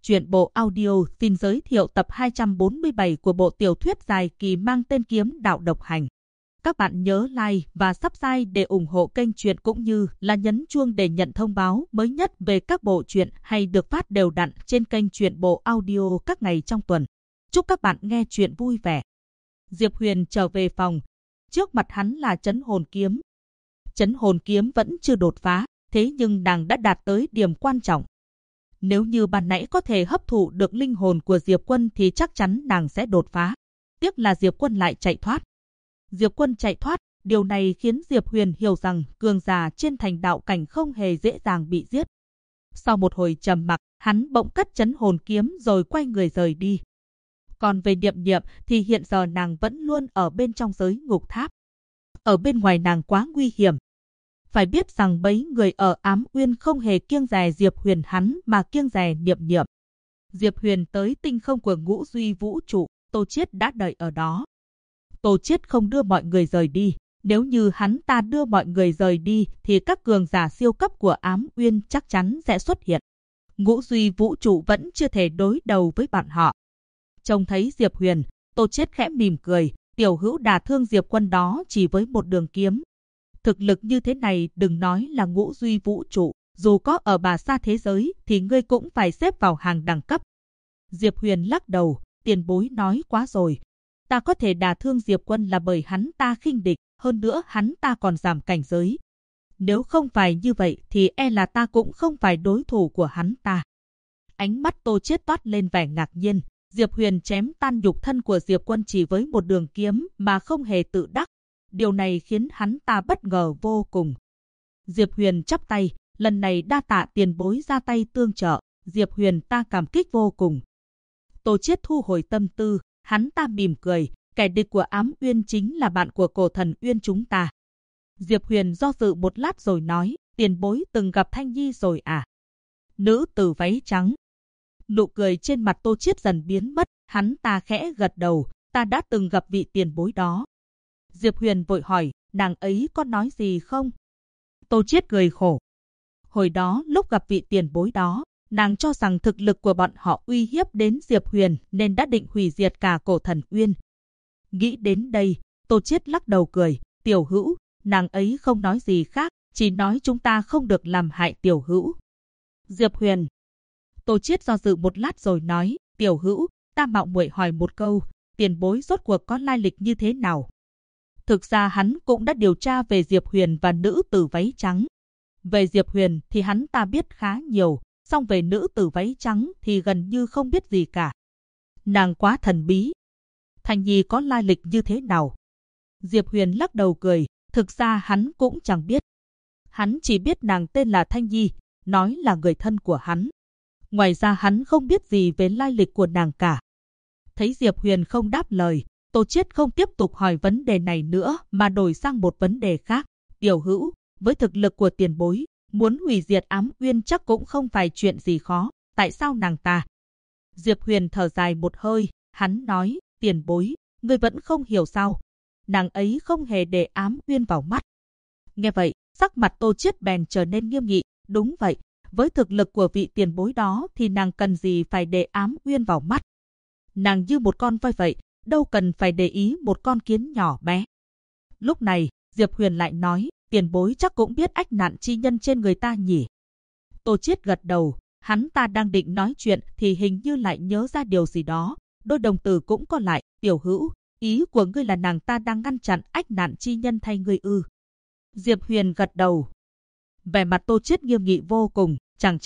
Truyện bộ audio xin giới thiệu tập 247 của bộ tiểu thuyết dài kỳ mang tên Kiếm Đạo Độc Hành. Các bạn nhớ like và subscribe để ủng hộ kênh truyện cũng như là nhấn chuông để nhận thông báo mới nhất về các bộ truyện hay được phát đều đặn trên kênh truyện bộ audio các ngày trong tuần. Chúc các bạn nghe truyện vui vẻ. Diệp Huyền trở về phòng. Trước mặt hắn là Trấn Hồn Kiếm. Trấn Hồn Kiếm vẫn chưa đột phá, thế nhưng nàng đã đạt tới điểm quan trọng. Nếu như ban nãy có thể hấp thụ được linh hồn của Diệp Quân thì chắc chắn nàng sẽ đột phá. Tiếc là Diệp Quân lại chạy thoát. Diệp Quân chạy thoát, điều này khiến Diệp Huyền hiểu rằng cường giả trên thành đạo cảnh không hề dễ dàng bị giết. Sau một hồi trầm mặc, hắn bỗng cất Trấn Hồn Kiếm rồi quay người rời đi. Còn về Niệm Niệm thì hiện giờ nàng vẫn luôn ở bên trong giới ngục tháp. Ở bên ngoài nàng quá nguy hiểm. Phải biết rằng mấy người ở Ám Uyên không hề kiêng dè Diệp Huyền hắn mà kiêng dè Niệm Niệm. Diệp Huyền tới tinh không của Ngũ Duy Vũ Trụ, Tô Chiết đã đợi ở đó. Tô Chiết không đưa mọi người rời đi. Nếu như hắn ta đưa mọi người rời đi thì các cường giả siêu cấp của Ám Uyên chắc chắn sẽ xuất hiện. Ngũ Duy Vũ Trụ vẫn chưa thể đối đầu với bọn họ. Trông thấy Diệp Huyền, Tô Chiết khẽ mỉm cười. Tiểu hữu đả thương Diệp Quân đó chỉ với một đường kiếm. Thực lực như thế này đừng nói là Ngũ Duy Vũ Trụ, dù có ở Bà Sa thế giới thì ngươi cũng phải xếp vào hàng đẳng cấp. Diệp Huyền lắc đầu, tiền bối nói quá rồi. Ta có thể đả thương Diệp Quân là bởi hắn ta khinh địch, hơn nữa hắn ta còn giảm cảnh giới. Nếu không phải như vậy thì e là ta cũng không phải đối thủ của hắn ta. Ánh mắt Tô Chiết toát lên vẻ ngạc nhiên. Diệp Huyền chém tan nhục thân của Diệp Quân chỉ với một đường kiếm mà không hề tự đắc. Điều này khiến hắn ta bất ngờ vô cùng. Diệp Huyền chắp tay, lần này đa tạ tiền bối ra tay tương trợ, Diệp Huyền ta cảm kích vô cùng. Tô Chiết thu hồi tâm tư, hắn ta mỉm cười, kẻ địch của Ám Uyên chính là bạn của Cổ Thần Uyên chúng ta. Diệp Huyền do dự một lát rồi nói, tiền bối từng gặp Thanh Nhi rồi à? Nữ tử váy trắng. Nụ cười trên mặt Tô Chiết dần biến mất, hắn ta khẽ gật đầu, ta đã từng gặp vị tiền bối đó. Diệp Huyền vội hỏi, nàng ấy có nói gì không? Tô Chiết cười khổ. Hồi đó lúc gặp vị tiền bối đó, nàng cho rằng thực lực của bọn họ uy hiếp đến Diệp Huyền nên đã định hủy diệt cả Cổ Thần Uyên. Nghĩ đến đây, Tô Chiết lắc đầu cười, tiểu hữu, nàng ấy không nói gì khác, chỉ nói chúng ta không được làm hại tiểu hữu. Diệp Huyền. Tô Chiết do dự một lát rồi nói, tiểu hữu, ta mạo muội hỏi một câu, tiền bối rốt cuộc có lai lịch như thế nào? Thực ra hắn cũng đã điều tra về Diệp Huyền và nữ tử váy trắng. Về Diệp Huyền thì hắn ta biết khá nhiều, song về nữ tử váy trắng thì gần như không biết gì cả. Nàng quá thần bí. Thanh Nhi có lai lịch như thế nào? Diệp Huyền lắc đầu cười, thực ra hắn cũng chẳng biết. Hắn chỉ biết nàng tên là Thanh Nhi, nói là người thân của hắn. Ngoài ra hắn không biết gì về lai lịch của nàng cả. Thấy Diệp Huyền không đáp lời, Tô Chiết không tiếp tục hỏi vấn đề này nữa mà đổi sang một vấn đề khác. Tiểu hữu, với thực lực của tiền bối, muốn hủy diệt Ám Uyên chắc cũng không phải chuyện gì khó. Tại sao nàng ta? Diệp Huyền thở dài một hơi, hắn nói, tiền bối, ngươi vẫn không hiểu sao? Nàng ấy không hề để Ám Uyên vào mắt. Nghe vậy, sắc mặt Tô Chiết bèn trở nên nghiêm nghị. Đúng vậy, với thực lực của vị tiền bối đó thì nàng cần gì phải để Ám Uyên vào mắt? Nàng như một con voi vậy, đâu cần phải để ý một con kiến nhỏ bé. Lúc này, Diệp Huyền lại nói, tiền bối chắc cũng biết ách nạn chi nhân trên người ta nhỉ? Tô Chiết gật đầu, hắn ta đang định nói chuyện thì hình như lại nhớ ra điều gì đó. Đôi đồng tử cũng co lại, tiểu hữu, ý của ngươi là nàng ta đang ngăn chặn ách nạn chi nhân thay ngươi ư? Diệp Huyền gật đầu. Vẻ mặt Tô Chiết nghiêm nghị vô cùng,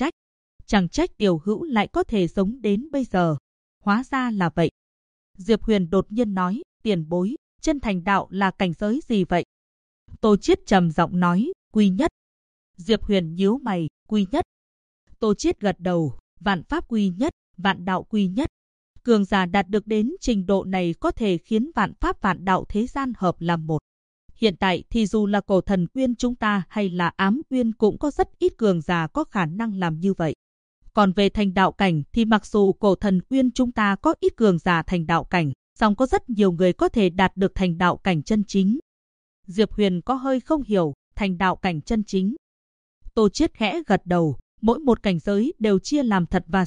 chẳng trách tiểu hữu lại có thể sống đến bây giờ. Hóa ra là vậy. Diệp Huyền đột nhiên nói, tiền bối, chân thành đạo là cảnh giới gì vậy? Tô Chiết trầm giọng nói, quy nhất. Diệp Huyền nhíu mày, quy nhất. Tô Chiết gật đầu, vạn pháp quy nhất, vạn đạo quy nhất. Cường giả đạt được đến trình độ này có thể khiến vạn pháp vạn đạo thế gian hợp làm một. Hiện tại thì dù là Cổ Thần Uyên chúng ta hay là Ám Uyên cũng có rất ít cường giả có khả năng làm như vậy. Còn về thành đạo cảnh thì mặc dù Cổ Thần Uyên chúng ta có ít cường giả thành đạo cảnh, song có rất nhiều người có thể đạt được thành đạo cảnh chân chính. Diệp Huyền có hơi không hiểu, thành đạo cảnh chân chính. Tô Chiết khẽ gật đầu, mỗi một cảnh giới đều chia làm thật và giả,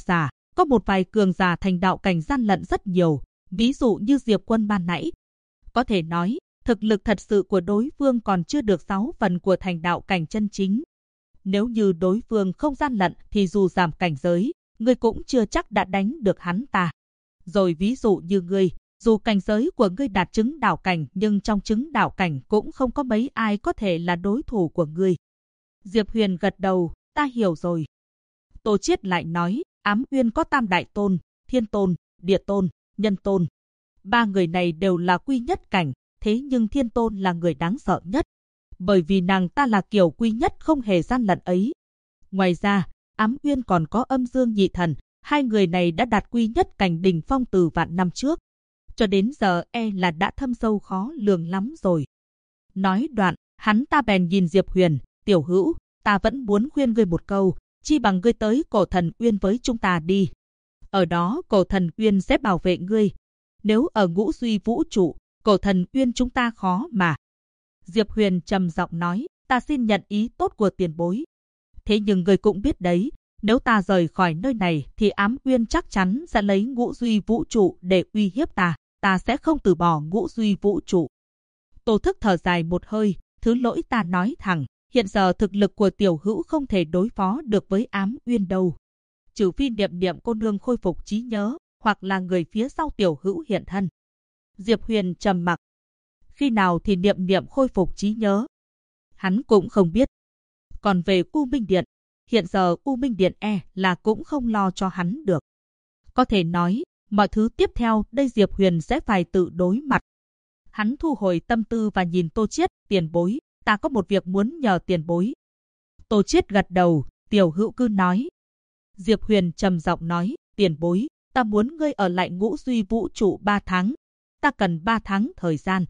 có một vài cường giả thành đạo cảnh gian lận rất nhiều, ví dụ như Diệp Quân ban nãy. Có thể nói, thực lực thật sự của đối phương còn chưa được 6 phần của thành đạo cảnh chân chính. Nếu như đối phương không gian lận thì dù giảm cảnh giới, ngươi cũng chưa chắc đã đánh được hắn ta. Rồi ví dụ như ngươi, dù cảnh giới của ngươi đạt chứng đạo cảnh nhưng trong chứng đạo cảnh cũng không có mấy ai có thể là đối thủ của ngươi. Diệp Huyền gật đầu, ta hiểu rồi. Tô Chiết lại nói, Ám Uyên có Tam Đại Tôn, Thiên Tôn, Địa Tôn, Nhân Tôn. 3 người này đều là quy nhất cảnh, thế nhưng Thiên Tôn là người đáng sợ nhất. Bởi vì nàng ta là kiểu quy nhất không hề gian lận ấy. Ngoài ra, Ám Uyên còn có Âm Dương Nhị Thần, 2 người này đã đạt quy nhất cảnh đỉnh phong từ vạn năm trước. Cho đến giờ là đã thâm sâu khó lường lắm rồi. Nói đoạn, hắn ta bèn nhìn Diệp Huyền, tiểu hữu, ta vẫn muốn khuyên ngươi một câu, chi bằng ngươi tới Cổ Thần Uyên với chúng ta đi. Ở đó Cổ Thần Uyên sẽ bảo vệ ngươi. Nếu ở Ngũ Duy Vũ Trụ, Cổ Thần Uyên chúng ta khó mà. Diệp Huyền trầm giọng nói, ta xin nhận ý tốt của tiền bối. Thế nhưng ngươi cũng biết đấy, nếu ta rời khỏi nơi này thì Ám Uyên chắc chắn sẽ lấy Ngũ Duy Vũ Trụ để uy hiếp ta. Ta sẽ không từ bỏ Ngũ Duy Vũ Trụ. Tô Thức thở dài một hơi, thứ lỗi ta nói thẳng, hiện giờ thực lực của tiểu hữu không thể đối phó được với Ám Uyên đâu. Trừ phi Niệm Niệm cô nương khôi phục trí nhớ, hoặc là người phía sau tiểu hữu hiện thân. Diệp Huyền trầm mặc. Khi nào thì Niệm Niệm khôi phục trí nhớ? Hắn cũng không biết. Còn về U Minh Điện, hiện giờ U Minh Điện là cũng không lo cho hắn được. Có thể nói, mọi thứ tiếp theo đây Diệp Huyền sẽ phải tự đối mặt. Hắn thu hồi tâm tư và nhìn Tô Chiết, tiền bối, ta có một việc muốn nhờ tiền bối. Tô Chiết gật đầu, tiểu hữu cứ nói. Diệp Huyền trầm giọng nói, tiền bối, ta muốn ngươi ở lại Ngũ Duy Vũ Trụ 3 tháng. Ta cần 3 tháng thời gian.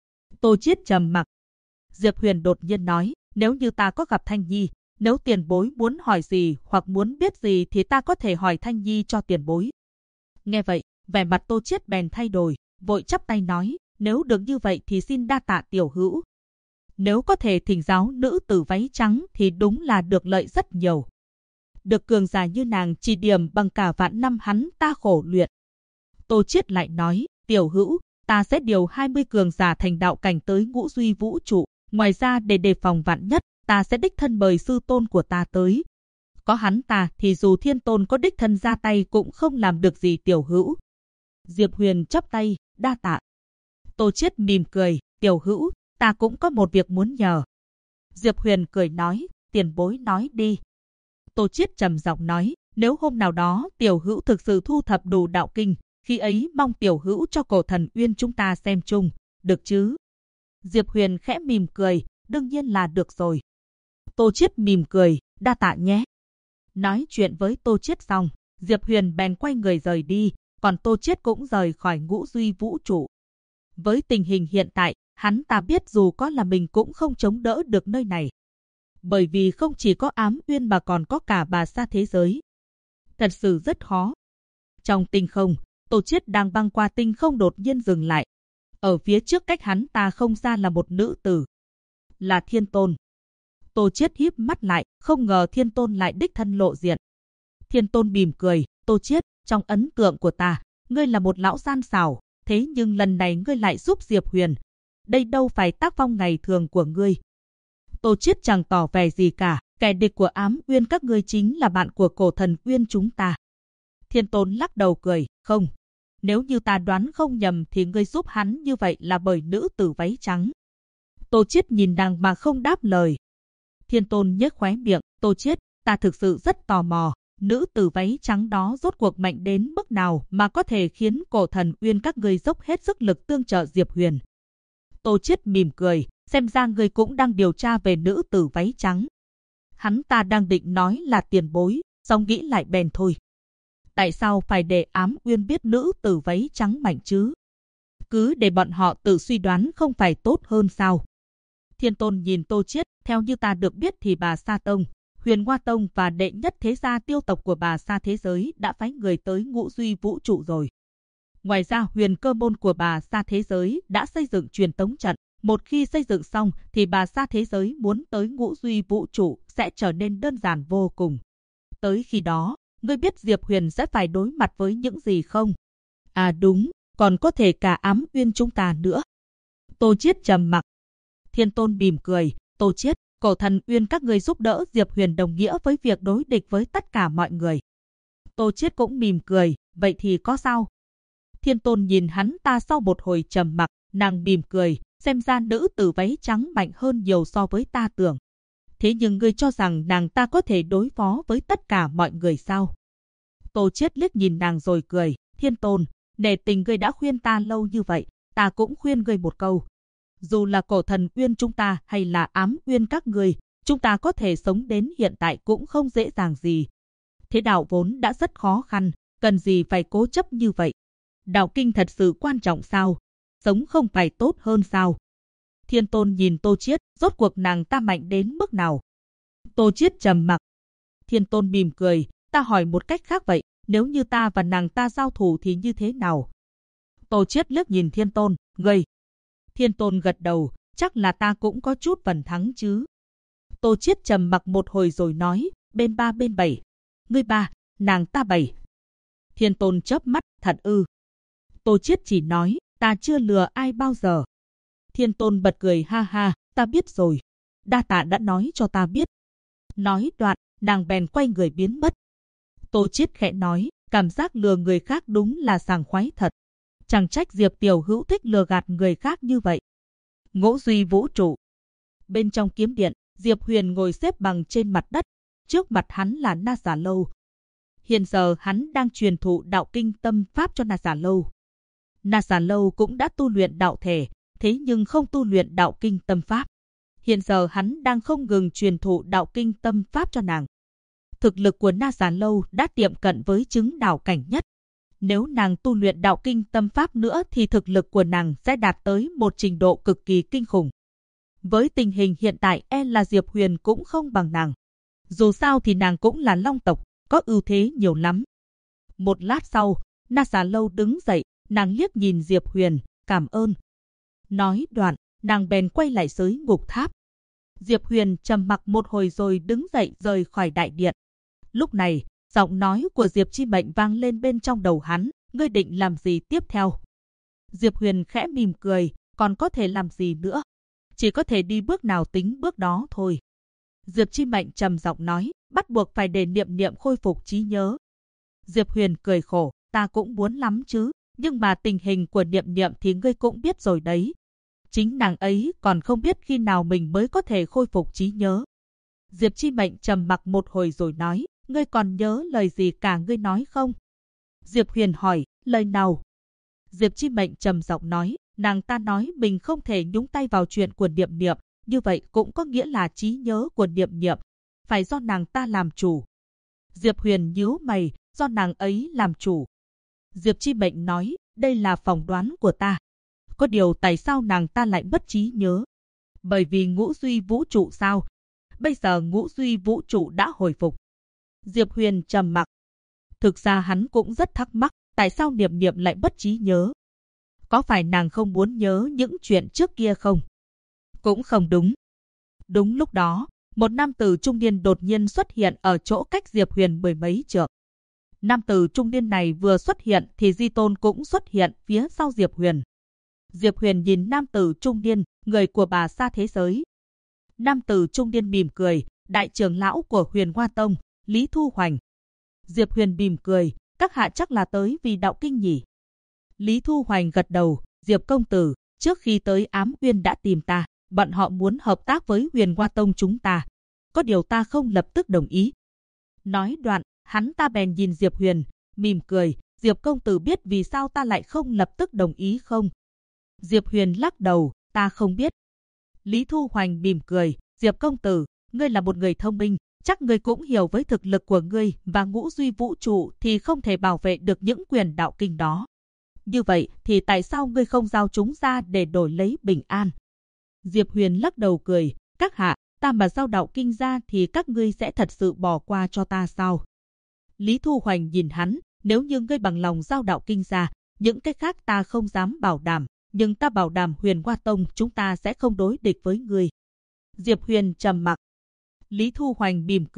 Tô Chiết trầm mặc. Diệp Huyền đột nhiên nói, nếu như ta có gặp Thanh Nhi, nếu tiền bối muốn hỏi gì hoặc muốn biết gì thì ta có thể hỏi Thanh Nhi cho tiền bối. Nghe vậy, vẻ mặt Tô Chiết bèn thay đổi, vội chắp tay nói, nếu được như vậy thì xin đa tạ tiểu hữu. Nếu có thể thỉnh giáo nữ tử váy trắng thì đúng là được lợi rất nhiều. Được cường giả như nàng chỉ điểm bằng cả vạn năm hắn ta khổ luyện. Tô Chiết lại nói, tiểu hữu, ta sẽ điều 20 cường giả thành đạo cảnh tới Ngũ Duy Vũ Trụ. Ngoài ra để đề phòng vạn nhất, ta sẽ đích thân mời sư tôn của ta tới. Có hắn ta thì dù Thiên Tôn có đích thân ra tay cũng không làm được gì tiểu hữu. Diệp Huyền chắp tay, đa tạ. Tô Chiết mỉm cười, tiểu hữu, ta cũng có một việc muốn nhờ. Diệp Huyền cười nói, tiền bối nói đi. Tô Chiết trầm giọng nói, nếu hôm nào đó tiểu hữu thực sự thu thập đủ đạo kinh, khi ấy mong tiểu hữu cho Cổ Thần Uyên chúng ta xem chung, được chứ? Diệp Huyền khẽ mỉm cười, đương nhiên là được rồi. Tô Chiết mỉm cười, đa tạ nhé. Nói chuyện với Tô Chiết xong, Diệp Huyền bèn quay người rời đi, còn Tô Chiết cũng rời khỏi Ngũ Duy Vũ Trụ. Với tình hình hiện tại, hắn ta biết dù có là mình cũng không chống đỡ được nơi này. Bởi vì không chỉ có Ám Uyên mà còn có cả Bà Sa thế giới. Thật sự rất khó. Trong tinh không, Tô Chiết đang băng qua tinh không đột nhiên dừng lại. Ở phía trước cách hắn ta không xa là một nữ tử. Là Thiên Tôn. Tô Chiết híp mắt lại, không ngờ Thiên Tôn lại đích thân lộ diện. Thiên Tôn mỉm cười, Tô Chiết, trong ấn tượng của ta, ngươi là một lão gian xảo, thế nhưng lần này ngươi lại giúp Diệp Huyền. Đây đâu phải tác phong ngày thường của ngươi. Tô Chiết chẳng tỏ vẻ gì cả, kẻ địch của Ám Uyên các ngươi chính là bạn của Cổ Thần Uyên chúng ta. Thiên Tôn lắc đầu cười, không. Nếu như ta đoán không nhầm thì ngươi giúp hắn như vậy là bởi nữ tử váy trắng. Tô Chiết nhìn nàng mà không đáp lời. Thiên Tôn nhếch khóe miệng, Tô Chiết, ta thực sự rất tò mò, nữ tử váy trắng đó rốt cuộc mạnh đến mức nào mà có thể khiến Cổ Thần Uyên các ngươi dốc hết sức lực tương trợ Diệp Huyền. Tô Chiết mỉm cười, xem ra ngươi cũng đang điều tra về nữ tử váy trắng. Hắn ta đang định nói là tiền bối, song nghĩ lại bèn thôi. Tại sao phải để Ám Uyên biết nữ tử váy trắng mạnh chứ? Cứ để bọn họ tự suy đoán không phải tốt hơn sao? Thiên Tôn nhìn Tô Chiết, theo như ta được biết thì Bà Sa Tông, Huyền Hoa Tông và đệ nhất thế gia tiêu tộc của Bà Sa thế giới đã phái người tới Ngũ Duy Vũ Trụ rồi. Ngoài ra Huyền Cơ môn của Bà Sa thế giới đã xây dựng truyền tống trận. Một khi xây dựng xong thì Bà Sa thế giới muốn tới Ngũ Duy Vũ Trụ sẽ trở nên đơn giản vô cùng. Tới khi đó, Ngươi biết Diệp Huyền sẽ phải đối mặt với những gì không? À đúng, còn có thể cả Ám Uyên chúng ta nữa. Tô Chiết trầm mặc. Thiên Tôn mỉm cười, Tô Chiết, Cổ Thần Uyên các ngươi giúp đỡ Diệp Huyền đồng nghĩa với việc đối địch với tất cả mọi người. Tô Chiết cũng mỉm cười, vậy thì có sao? Thiên Tôn nhìn hắn ta sau một hồi trầm mặc, nàng mỉm cười, xem ra nữ tử váy trắng mạnh hơn nhiều so với ta tưởng. Thế nhưng ngươi cho rằng nàng ta có thể đối phó với tất cả mọi người sao? Tô Chiết liếc nhìn nàng rồi cười, Thiên Tôn, nể tình ngươi đã khuyên ta lâu như vậy, ta cũng khuyên ngươi một câu. Dù là Cổ Thần Uyên chúng ta hay là Ám Uyên các ngươi, chúng ta có thể sống đến hiện tại cũng không dễ dàng gì. Thế đạo vốn đã rất khó khăn, cần gì phải cố chấp như vậy? Đạo kinh thật sự quan trọng sao? Sống không phải tốt hơn sao? Thiên Tôn nhìn Tô Chiết, rốt cuộc nàng ta mạnh đến mức nào? Tô Chiết trầm mặc. Thiên Tôn mỉm cười, ta hỏi một cách khác vậy, nếu như ta và nàng ta giao thủ thì như thế nào? Tô Chiết liếc nhìn Thiên Tôn, ngươi. Thiên Tôn gật đầu, chắc là ta cũng có chút phần thắng chứ. Tô Chiết trầm mặc một hồi rồi nói, bên 3 bên 7. Ngươi 3, nàng ta 7. Thiên Tôn chớp mắt, thật ư? Tô Chiết chỉ nói, ta chưa lừa ai bao giờ. Thiên Tôn bật cười ha ha, ta biết rồi. Đa tạ đã nói cho ta biết. Nói đoạn, nàng bèn quay người biến mất. Tô Chiết khẽ nói, cảm giác lừa người khác đúng là sảng khoái thật. Chẳng trách Diệp Tiểu Hữu thích lừa gạt người khác như vậy. Ngũ Duy Vũ Trụ. Bên trong kiếm điện, Diệp Huyền ngồi xếp bằng trên mặt đất. Trước mặt hắn là Na Xà Lâu. Hiện giờ hắn đang truyền thụ đạo kinh tâm pháp cho Na Xà Lâu. Na Xà Lâu cũng đã tu luyện đạo thể, thế nhưng không tu luyện đạo kinh tâm pháp. Hiện giờ hắn đang không ngừng truyền thụ đạo kinh tâm pháp cho nàng. Thực lực của Na Xà Lâu đã tiệm cận với chứng đạo cảnh nhất. Nếu nàng tu luyện đạo kinh tâm pháp nữa thì thực lực của nàng sẽ đạt tới một trình độ cực kỳ kinh khủng. Với tình hình hiện tại là Diệp Huyền cũng không bằng nàng. Dù sao thì nàng cũng là Long tộc, có ưu thế nhiều lắm. Một lát sau, Na Xà Lâu đứng dậy, nàng liếc nhìn Diệp Huyền, cảm ơn. Nói đoạn, nàng bèn quay lại giới ngục tháp. Diệp Huyền trầm mặc một hồi rồi đứng dậy rời khỏi đại điện. Lúc này, giọng nói của Diệp Chi Mệnh vang lên bên trong đầu hắn, ngươi định làm gì tiếp theo? Diệp Huyền khẽ mỉm cười, còn có thể làm gì nữa? Chỉ có thể đi bước nào tính bước đó thôi. Diệp Chi Mệnh trầm giọng nói, bắt buộc phải để Niệm Niệm khôi phục trí nhớ. Diệp Huyền cười khổ, ta cũng muốn lắm chứ, nhưng mà tình hình của Niệm Niệm thì ngươi cũng biết rồi đấy. Chính nàng ấy còn không biết khi nào mình mới có thể khôi phục trí nhớ. Diệp Chi Mệnh trầm mặc một hồi rồi nói, ngươi còn nhớ lời gì cả ngươi nói không? Diệp Huyền hỏi, lời nào? Diệp Chi Mệnh trầm giọng nói, nàng ta nói mình không thể nhúng tay vào chuyện của Niệm Niệm, như vậy cũng có nghĩa là trí nhớ của Niệm Niệm phải do nàng ta làm chủ. Diệp Huyền nhíu mày, do nàng ấy làm chủ. Diệp Chi Mệnh nói, đây là phỏng đoán của ta. Có điều tại sao nàng ta lại mất trí nhớ? Bởi vì Ngũ Duy Vũ Trụ sao? Bây giờ Ngũ Duy Vũ Trụ đã hồi phục. Diệp Huyền trầm mặc. Thực ra hắn cũng rất thắc mắc, tại sao Niệm Niệm lại mất trí nhớ? Có phải nàng không muốn nhớ những chuyện trước kia không? Cũng không đúng. Đúng lúc đó, một nam tử trung niên đột nhiên xuất hiện ở chỗ cách Diệp Huyền mười mấy trượng. Nam tử trung niên này vừa xuất hiện thì Di Tôn cũng xuất hiện phía sau Diệp Huyền. Diệp Huyền nhìn nam tử trung niên, người của Bà Sa thế giới. Nam tử trung niên mỉm cười, đại trưởng lão của Huyền Hoa Tông, Lý Thu Hoành. Diệp Huyền mỉm cười, các hạ chắc là tới vì đạo kinh nhỉ? Lý Thu Hoành gật đầu, Diệp công tử, trước khi tới Ám Uyên đã tìm ta, bọn họ muốn hợp tác với Huyền Hoa Tông chúng ta. Có điều ta không lập tức đồng ý. Nói đoạn, hắn ta bèn nhìn Diệp Huyền, mỉm cười, Diệp công tử biết vì sao ta lại không lập tức đồng ý không? Diệp Huyền lắc đầu, ta không biết. Lý Thu Hoành mỉm cười, Diệp công tử, ngươi là một người thông minh, chắc ngươi cũng hiểu với thực lực của ngươi và Ngũ Duy Vũ Trụ thì không thể bảo vệ được những quyền đạo kinh đó. Như vậy thì tại sao ngươi không giao chúng ra để đổi lấy bình an? Diệp Huyền lắc đầu cười, các hạ, ta mà giao đạo kinh ra thì các ngươi sẽ thật sự bỏ qua cho ta sao? Lý Thu Hoành nhìn hắn, nếu như ngươi bằng lòng giao đạo kinh ra, những cái khác ta không dám bảo đảm, nhưng ta bảo đảm Huyền Hoa Tông chúng ta sẽ không đối địch với ngươi. Diệp Huyền trầm mặc. Lý Thu Hoành mỉm cười,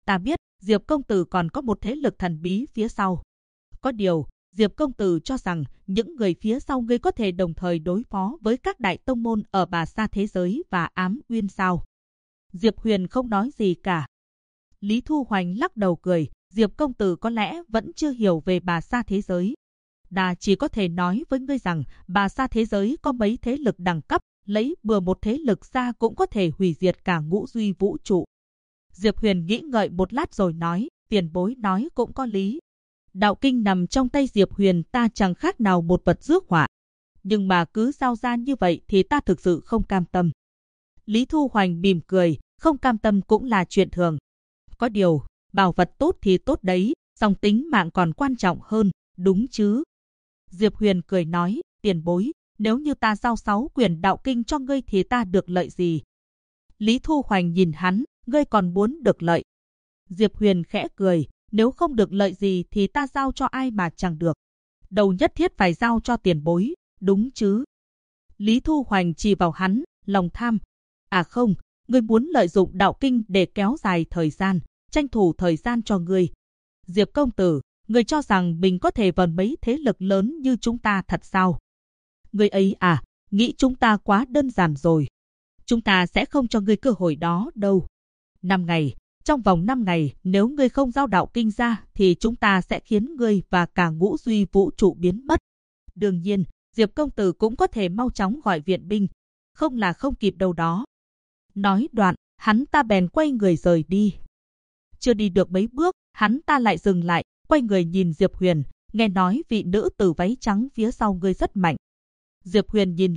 Ta biết, Diệp công tử còn có một thế lực thần bí phía sau. Có điều, Diệp công tử cho rằng những người phía sau ngươi có thể đồng thời đối phó với các đại tông môn ở Bà Sa thế giới và Ám Uyên sao? Diệp Huyền không nói gì cả. Lý Thu Hoành lắc đầu cười, Diệp công tử có lẽ vẫn chưa hiểu về Bà Sa thế giới. Ta chỉ có thể nói với ngươi rằng Bà Sa thế giới có mấy thế lực đẳng cấp, lấy bừa một thế lực ra cũng có thể hủy diệt cả ngũ duy vũ trụ. Diệp Huyền nghĩ ngợi một lát rồi nói, tiền bối nói cũng có lý. Đạo kinh nằm trong tay Diệp Huyền ta chẳng khác nào một vật rước họa. Nhưng mà cứ giao ra như vậy thì ta thực sự không cam tâm. Lý Thu Hoành mỉm cười, không cam tâm cũng là chuyện thường. Có điều, bảo vật tốt thì tốt đấy, song tính mạng còn quan trọng hơn, đúng chứ? Diệp Huyền cười nói, tiền bối, nếu như ta giao 6 quyển đạo kinh cho ngươi thì ta được lợi gì? Lý Thu Hoành nhìn hắn, ngươi còn muốn được lợi. Diệp Huyền khẽ cười, nếu không được lợi gì thì ta giao cho ai mà chẳng được. Đầu nhất thiết phải giao cho tiền bối, đúng chứ? Lý Thu Hoành chỉ vào hắn, lòng tham. À không, ngươi muốn lợi dụng đạo kinh để kéo dài thời gian, tranh thủ thời gian cho ngươi. Diệp công tử, ngươi cho rằng mình có thể vờn mấy thế lực lớn như chúng ta thật sao? Ngươi ấy à, nghĩ chúng ta quá đơn giản rồi. Chúng ta sẽ không cho ngươi cơ hội đó đâu. 5 ngày, trong vòng 5 ngày, nếu ngươi không giao đạo kinh ra thì chúng ta sẽ khiến ngươi và cả ngũ duy vũ trụ biến mất. Đương nhiên, Diệp công tử cũng có thể mau chóng gọi viện binh, không là không kịp đâu đó. Nói đoạn, hắn ta bèn quay người rời đi. Chưa đi được mấy bước, hắn ta lại dừng lại, quay người nhìn Diệp Huyền, nghe nói vị nữ tử váy trắng phía sau ngươi rất mạnh. Diệp Huyền nhìn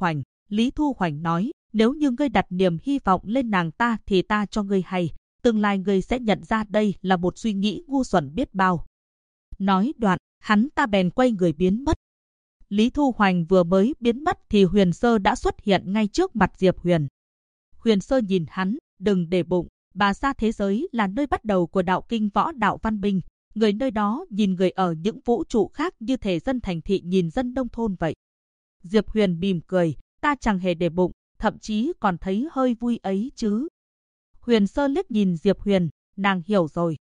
Lý Thu Hoành nói, nếu như ngươi đặt niềm hy vọng lên nàng ta thì ta cho ngươi hay, tương lai ngươi sẽ nhận ra đây là một suy nghĩ ngu xuẩn biết bao. Nói đoạn, hắn ta bèn quay người biến mất. Lý Thu Hoành vừa mới biến mất thì Huyền Sơ đã xuất hiện ngay trước mặt Diệp Huyền. Huyền Sơ nhìn hắn, đừng để bụng, Bà Sa thế giới là nơi bắt đầu của đạo kinh võ đạo văn minh. Người nơi đó nhìn người ở những vũ trụ khác như thể dân thành thị nhìn dân nông thôn vậy. Diệp Huyền mỉm cười, ta chẳng hề để bụng, thậm chí còn thấy hơi vui ấy chứ. Huyền Sơ liếc nhìn Diệp Huyền, nàng hiểu rồi.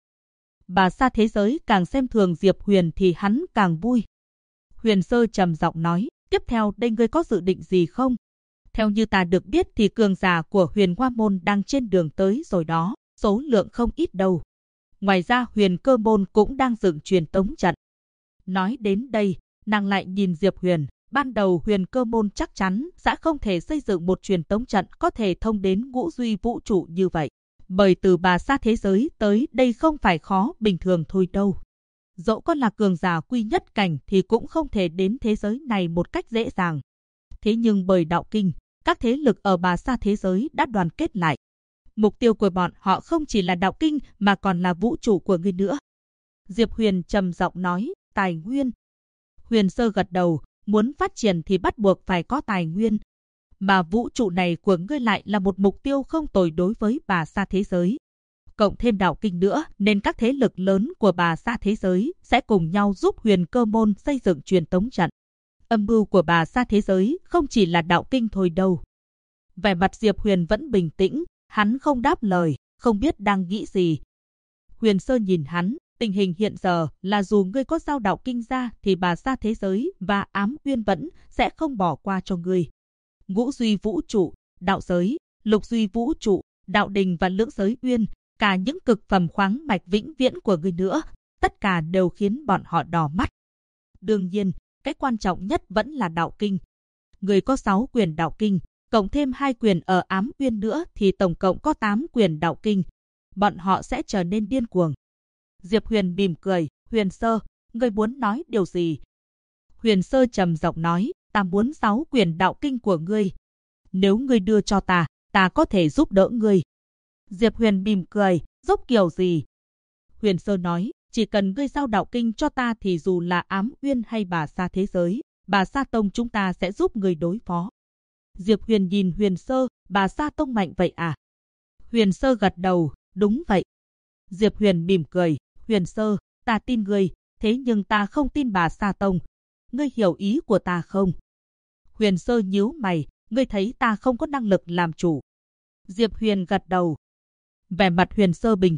Bà Sa thế giới càng xem thường Diệp Huyền thì hắn càng vui. Huyền Sơ trầm giọng nói, tiếp theo đây ngươi có dự định gì không? Theo như ta được biết thì cường giả của Huyền Hoa Môn đang trên đường tới rồi đó, số lượng không ít đâu. Ngoài ra Huyền Cơ Môn cũng đang dựng truyền tống trận. Nói đến đây, nàng lại nhìn Diệp Huyền, ban đầu Huyền Cơ Môn chắc chắn sẽ không thể xây dựng một truyền tống trận có thể thông đến ngũ duy vũ trụ như vậy. Bởi từ Bà Sa thế giới tới đây không phải khó bình thường thôi đâu. Dẫu có là cường giả quy nhất cảnh thì cũng không thể đến thế giới này một cách dễ dàng. Thế nhưng bởi đạo kinh, các thế lực ở Bà Sa thế giới đã đoàn kết lại. Mục tiêu của bọn họ không chỉ là đạo kinh mà còn là vũ trụ của ngươi nữa. Diệp Huyền trầm giọng nói, tài nguyên. Huyền Sơ gật đầu, muốn phát triển thì bắt buộc phải có tài nguyên. Mà vũ trụ này của ngươi lại là một mục tiêu không tồi đối với Bà Sa thế giới. Cộng thêm đạo kinh nữa nên các thế lực lớn của Bà Sa thế giới sẽ cùng nhau giúp Huyền Cơ Môn xây dựng truyền tống trận. Âm mưu của Bà Sa thế giới không chỉ là đạo kinh thôi đâu. Vẻ mặt Diệp Huyền vẫn bình tĩnh, hắn không đáp lời, không biết đang nghĩ gì. Huyền Sơ nhìn hắn, tình hình hiện giờ là dù ngươi có giao đạo kinh ra thì Bà Sa thế giới và Ám Uyên vẫn sẽ không bỏ qua cho ngươi. Ngũ duy vũ trụ, đạo giới, lục duy vũ trụ, đạo đình và lưỡng giới uyên, cả những cực phẩm khoáng mạch vĩnh viễn của ngươi nữa, tất cả đều khiến bọn họ đỏ mắt. Đương nhiên, cái quan trọng nhất vẫn là đạo kinh. Ngươi có 6 quyền đạo kinh, cộng thêm 2 quyền ở Ám Uyên nữa thì tổng cộng có 8 quyền đạo kinh. Bọn họ sẽ trở nên điên cuồng. Diệp Huyền mỉm cười, Huyền Sơ, ngươi muốn nói điều gì? Huyền Sơ trầm giọng nói, ta muốn 6 quyền đạo kinh của ngươi. Nếu ngươi đưa cho ta, ta có thể giúp đỡ ngươi. Diệp Huyền mỉm cười, giúp kiểu gì? Huyền Sơ nói, chỉ cần ngươi giao đạo kinh cho ta thì dù là Ám Uyên hay Bà Sa thế giới, Bà Sa Tông chúng ta sẽ giúp ngươi đối phó. Diệp Huyền nhìn Huyền Sơ, Bà Sa Tông mạnh vậy à? Huyền Sơ gật đầu, đúng vậy. Diệp Huyền mỉm cười, Huyền Sơ, ta tin ngươi, thế nhưng ta không tin Bà Sa Tông. Ngươi hiểu ý của ta không? Huyền Sơ nhíu mày, ngươi thấy ta không có năng lực làm chủ. Diệp Huyền gật đầu. Vẻ mặt Huyền Sơ bình tĩnh,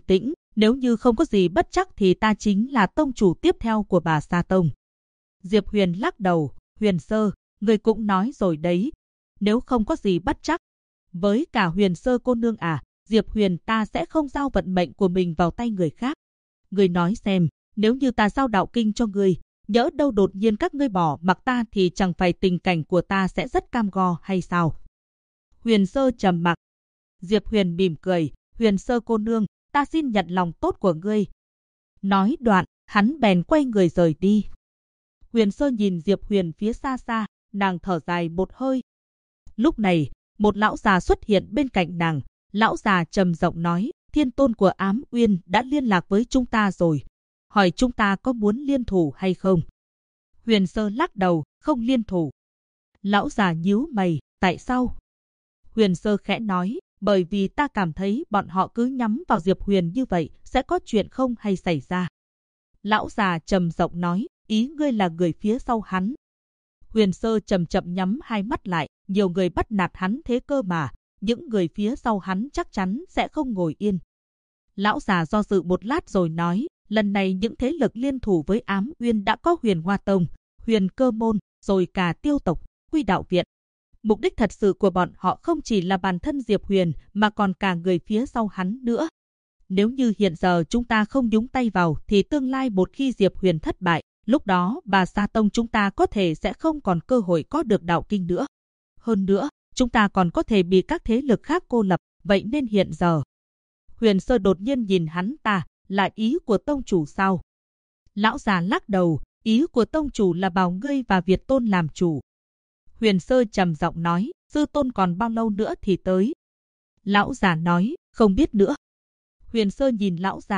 Nếu như không có gì bất trắc thì ta chính là tông chủ tiếp theo của bà Sa Tông. Diệp Huyền lắc đầu, Huyền Sơ, người cũng nói rồi đấy. Nếu không có gì bất trắc, với cả Huyền Sơ cô nương à, Diệp Huyền ta sẽ không giao vận mệnh của mình vào tay người khác. Người nói xem, nếu như ta giao đạo kinh cho người, nhỡ đâu đột nhiên các ngươi bỏ mặc ta thì chẳng phải tình cảnh của ta sẽ rất cam go hay sao? Huyền Sơ trầm mặc. Diệp Huyền mỉm cười, Huyền Sơ cô nương, ta xin nhận lòng tốt của ngươi. Nói đoạn, hắn bèn quay người rời đi. Huyền Sơ nhìn Diệp Huyền phía xa xa, nàng thở dài một hơi. Lúc này, một lão già xuất hiện bên cạnh nàng. Lão già trầm giọng nói, thiên tôn của Ám Uyên đã liên lạc với chúng ta rồi. Hỏi chúng ta có muốn liên thủ hay không? Huyền Sơ lắc đầu, không liên thủ. Lão già nhíu mày, tại sao? Huyền Sơ khẽ nói, bởi vì ta cảm thấy bọn họ cứ nhắm vào Diệp Huyền như vậy, sẽ có chuyện không hay xảy ra. Lão già trầm giọng nói, ý ngươi là người phía sau hắn. Huyền Sơ chậm chậm nhắm hai mắt lại, nhiều người bắt nạt hắn thế cơ mà, những người phía sau hắn chắc chắn sẽ không ngồi yên. Lão già do dự một lát rồi nói, lần này những thế lực liên thủ với Ám Uyên đã có Huyền Hoa Tông, Huyền Cơ Môn, rồi cả Tiêu tộc, Quy Đạo Viện. Mục đích thật sự của bọn họ không chỉ là bản thân Diệp Huyền mà còn cả người phía sau hắn nữa. Nếu như hiện giờ chúng ta không nhúng tay vào thì tương lai một khi Diệp Huyền thất bại, lúc đó bà Sa Tông chúng ta có thể sẽ không còn cơ hội có được đạo kinh nữa. Hơn nữa, chúng ta còn có thể bị các thế lực khác cô lập, vậy nên hiện giờ. Huyền Sơ đột nhiên nhìn hắn ta, là ý của tông chủ sao? Lão già lắc đầu, ý của tông chủ là bảo ngươi và Việt Tôn làm chủ. Huyền Sơ trầm giọng nói, sư tôn còn bao lâu nữa thì tới? Lão già nói, không biết nữa. Huyền Sơ nhìn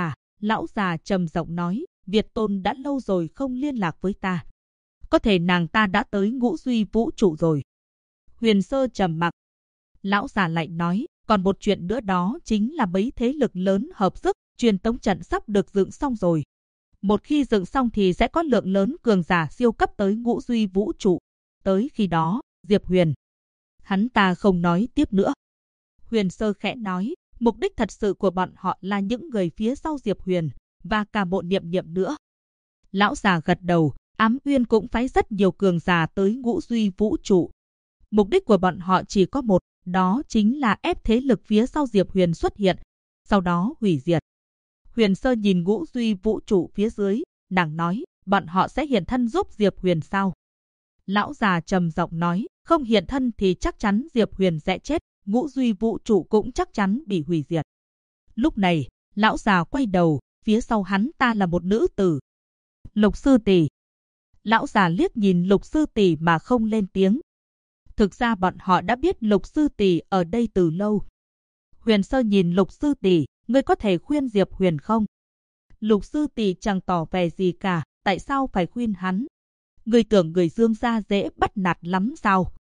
lão già trầm giọng nói, Việt Tôn đã lâu rồi không liên lạc với ta. Có thể nàng ta đã tới Ngũ Duy Vũ Trụ rồi. Huyền Sơ trầm mặc. Lão già lại nói, còn một chuyện nữa đó chính là mấy thế lực lớn hợp sức, truyền tống trận sắp được dựng xong rồi. Một khi dựng xong thì sẽ có lượng lớn cường giả siêu cấp tới Ngũ Duy Vũ Trụ. Tới khi đó, Diệp Huyền. Hắn ta không nói tiếp nữa. Huyền Sơ khẽ nói, mục đích thật sự của bọn họ là những người phía sau Diệp Huyền, và cả Mộ Niệm Niệm nữa. Lão già gật đầu, Ám Uyên cũng phái rất nhiều cường giả tới Ngũ Duy Vũ Trụ. Mục đích của bọn họ chỉ có một, đó chính là ép thế lực phía sau Diệp Huyền xuất hiện, sau đó hủy diệt. Huyền Sơ nhìn Ngũ Duy Vũ Trụ phía dưới, nàng nói, bọn họ sẽ hiện thân giúp Diệp Huyền sao? Lão già trầm giọng nói, không hiện thân thì chắc chắn Diệp Huyền sẽ chết, Ngũ Duy Vũ Trụ cũng chắc chắn bị hủy diệt. Lúc này, lão già quay đầu, phía sau hắn ta là một nữ tử. Lục sư tỷ. Lão già liếc nhìn Lục sư tỷ mà không lên tiếng. Thực ra bọn họ đã biết Lục sư tỷ ở đây từ lâu. Huyền Sơ nhìn Lục sư tỷ, ngươi có thể khuyên Diệp Huyền không? Lục sư tỷ chẳng tỏ vẻ gì cả, tại sao phải khuyên hắn? Ngươi tưởng người Dương gia dễ bắt nạt lắm sao?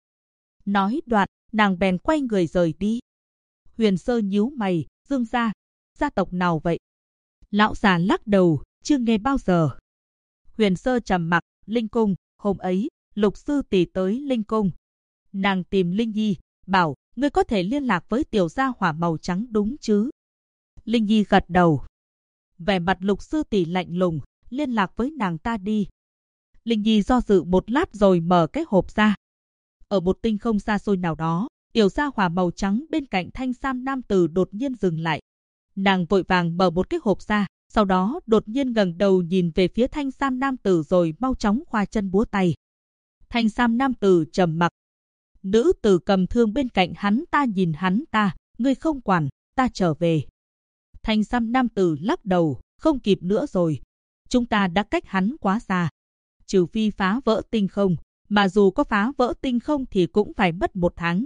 Nói đoạn, nàng bèn quay người rời đi. Huyền Sơ nhíu mày, Dương gia, gia tộc nào vậy? Lão già lắc đầu, chưa nghe bao giờ. Huyền Sơ trầm mặc, Linh Cung, hôm ấy, Lục sư tỷ tới Linh Cung. Nàng tìm Linh Nhi, bảo, ngươi có thể liên lạc với tiểu gia hỏa màu trắng đúng chứ? Linh Nhi gật đầu. Vẻ mặt Lục sư tỷ lạnh lùng, liên lạc với nàng ta đi. Linh Nhi do dự một lát rồi mở cái hộp ra. Ở một tinh không xa xôi nào đó, tiểu gia hỏa màu trắng bên cạnh thanh sam nam tử đột nhiên dừng lại. Nàng vội vàng mở một cái hộp ra, sau đó đột nhiên ngẩng đầu nhìn về phía thanh sam nam tử rồi mau chóng khoa chân búa tay. Thanh sam nam tử trầm mặc. Nữ tử cầm thương bên cạnh hắn ta nhìn hắn ta, ngươi không quản, ta trở về. Thanh sam nam tử lắc đầu, không kịp nữa rồi. Chúng ta đã cách hắn quá xa. Trừ phi phá vỡ tinh không, mà dù có phá vỡ tinh không thì cũng phải mất 1 tháng.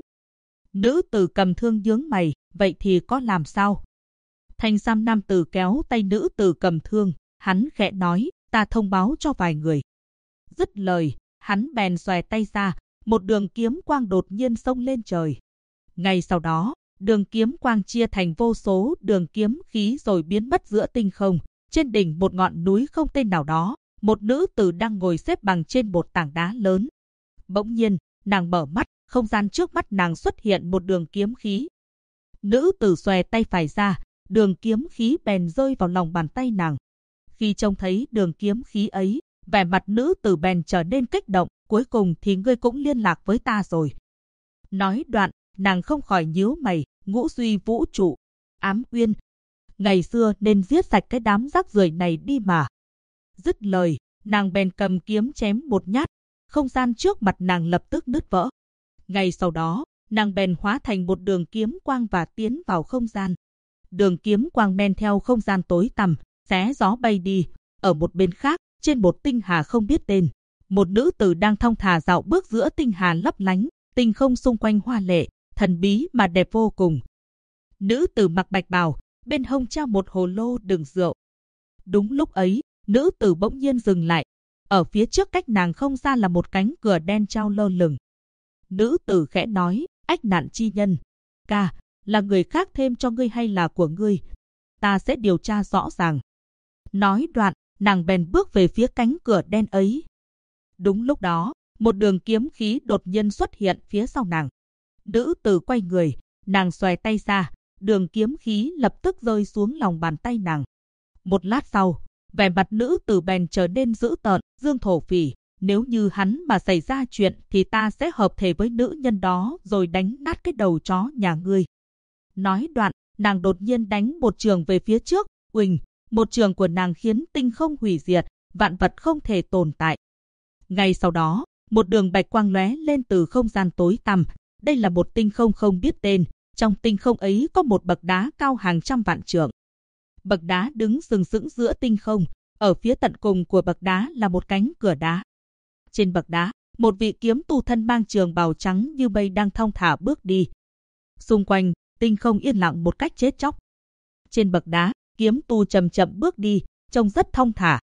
Nữ tử cầm thương nhướng mày, vậy thì có làm sao? Thanh sam nam tử kéo tay nữ tử cầm thương, hắn khẽ nói, ta thông báo cho vài người. Dứt lời, hắn bèn xòe tay ra, một đường kiếm quang đột nhiên xông lên trời. Ngay sau đó, đường kiếm quang chia thành vô số đường kiếm khí rồi biến mất giữa tinh không. Trên đỉnh một ngọn núi không tên nào đó, một nữ tử đang ngồi xếp bằng trên một tảng đá lớn. Bỗng nhiên, nàng mở mắt, không gian trước mắt nàng xuất hiện một đường kiếm khí. Nữ tử xòe tay phải ra, đường kiếm khí bèn rơi vào lòng bàn tay nàng. Khi trông thấy đường kiếm khí ấy, vẻ mặt nữ tử bèn trở nên kích động, cuối cùng thì ngươi cũng liên lạc với ta rồi. Nói đoạn, nàng không khỏi nhíu mày, ngũ duy vũ trụ, ám uyên. Ngày xưa nên giết sạch cái đám rác rưởi này đi mà. Dứt lời, nàng bèn cầm kiếm chém một nhát, không gian trước mặt nàng lập tức nứt vỡ. Ngay sau đó, nàng bèn hóa thành một đường kiếm quang và tiến vào không gian. Đường kiếm quang men theo không gian tối tăm, xé gió bay đi. Ở một bên khác, trên một tinh hà không biết tên, một nữ tử đang thong thả dạo bước giữa tinh hà lấp lánh, tinh không xung quanh hoa lệ, thần bí mà đẹp vô cùng. Nữ tử mặc bạch bào, bên hông treo một hồ lô đựng rượu. Đúng lúc ấy, nữ tử bỗng nhiên dừng lại. Ở phía trước cách nàng không xa là một cánh cửa đen treo lơ lửng. Nữ tử khẽ nói, ách nạn chi nhân. Ca, là người khác thêm cho ngươi hay là của ngươi? Ta sẽ điều tra rõ ràng. Nói đoạn, nàng bèn bước về phía cánh cửa đen ấy. Đúng lúc đó, một đường kiếm khí đột nhiên xuất hiện phía sau nàng. Nữ tử quay người, nàng xòe tay ra, đường kiếm khí lập tức rơi xuống lòng bàn tay nàng. Một lát sau, vẻ mặt nữ tử bèn trở nên dữ tợn, Dương Thổ Phỉ, nếu như hắn mà xảy ra chuyện thì ta sẽ hợp thể với nữ nhân đó rồi đánh nát cái đầu chó nhà ngươi. Nói đoạn, nàng đột nhiên đánh một trường về phía trước, uỳnh, một trường của nàng khiến tinh không hủy diệt, vạn vật không thể tồn tại. Ngay sau đó, một đường bạch quang lóe lên từ không gian tối tăm. Đây là một tinh không không biết tên, trong tinh không ấy có một bậc đá cao hàng trăm vạn trượng. Bậc đá đứng sừng sững giữa tinh không, ở phía tận cùng của bậc đá là một cánh cửa đá. Trên bậc đá, một vị kiếm tu thân mang trường bào trắng như mây đang thong thả bước đi. Xung quanh, tinh không yên lặng một cách chết chóc. Trên bậc đá, kiếm tu chậm chậm bước đi, trông rất thong thả.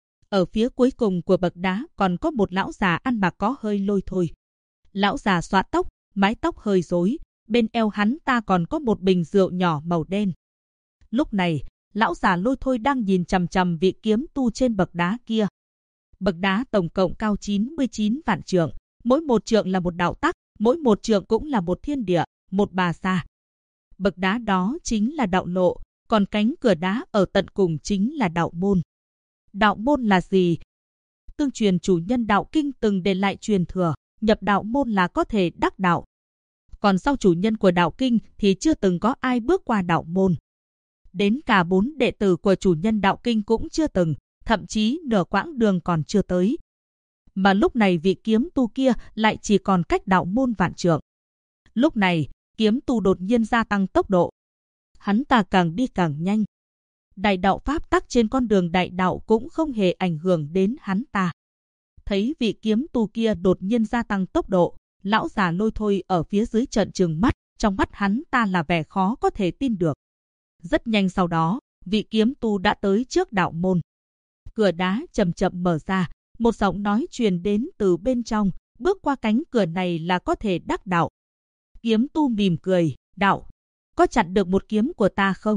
Ở phía cuối cùng của bậc đá còn có một lão già ăn mặc có hơi lôi thôi. Lão già xõa tóc, mái tóc hơi rối, bên eo hắn ta còn có một bình rượu nhỏ màu đen. Lúc này, lão già lôi thôi đang nhìn chằm chằm vị kiếm tu trên bậc đá kia. Bậc đá tổng cộng cao 99 vạn trượng, mỗi một trượng là một đạo tắc, mỗi một trượng cũng là một thiên địa, một bà sa. Bậc đá đó chính là đạo lộ, còn cánh cửa đá ở tận cùng chính là đạo môn. Đạo môn là gì? Tương truyền chủ nhân đạo kinh từng để lại truyền thừa, nhập đạo môn là có thể đắc đạo. Còn sau chủ nhân của đạo kinh thì chưa từng có ai bước qua đạo môn. Đến cả 4 đệ tử của chủ nhân đạo kinh cũng chưa từng, thậm chí nửa quãng đường còn chưa tới. Mà lúc này vị kiếm tu kia lại chỉ còn cách đạo môn vạn trượng. Lúc này, kiếm tu đột nhiên gia tăng tốc độ. Hắn ta càng đi càng nhanh. Đại đạo pháp tắc trên con đường đại đạo cũng không hề ảnh hưởng đến hắn ta. Thấy vị kiếm tu kia đột nhiên gia tăng tốc độ, lão già lôi thôi ở phía dưới trợn trừng mắt, trong mắt hắn ta là vẻ khó có thể tin được. Rất nhanh sau đó, vị kiếm tu đã tới trước đạo môn. Cửa đá chậm chậm mở ra, một giọng nói truyền đến từ bên trong, bước qua cánh cửa này là có thể đắc đạo. Kiếm tu mỉm cười, đạo, có chặn được một kiếm của ta không?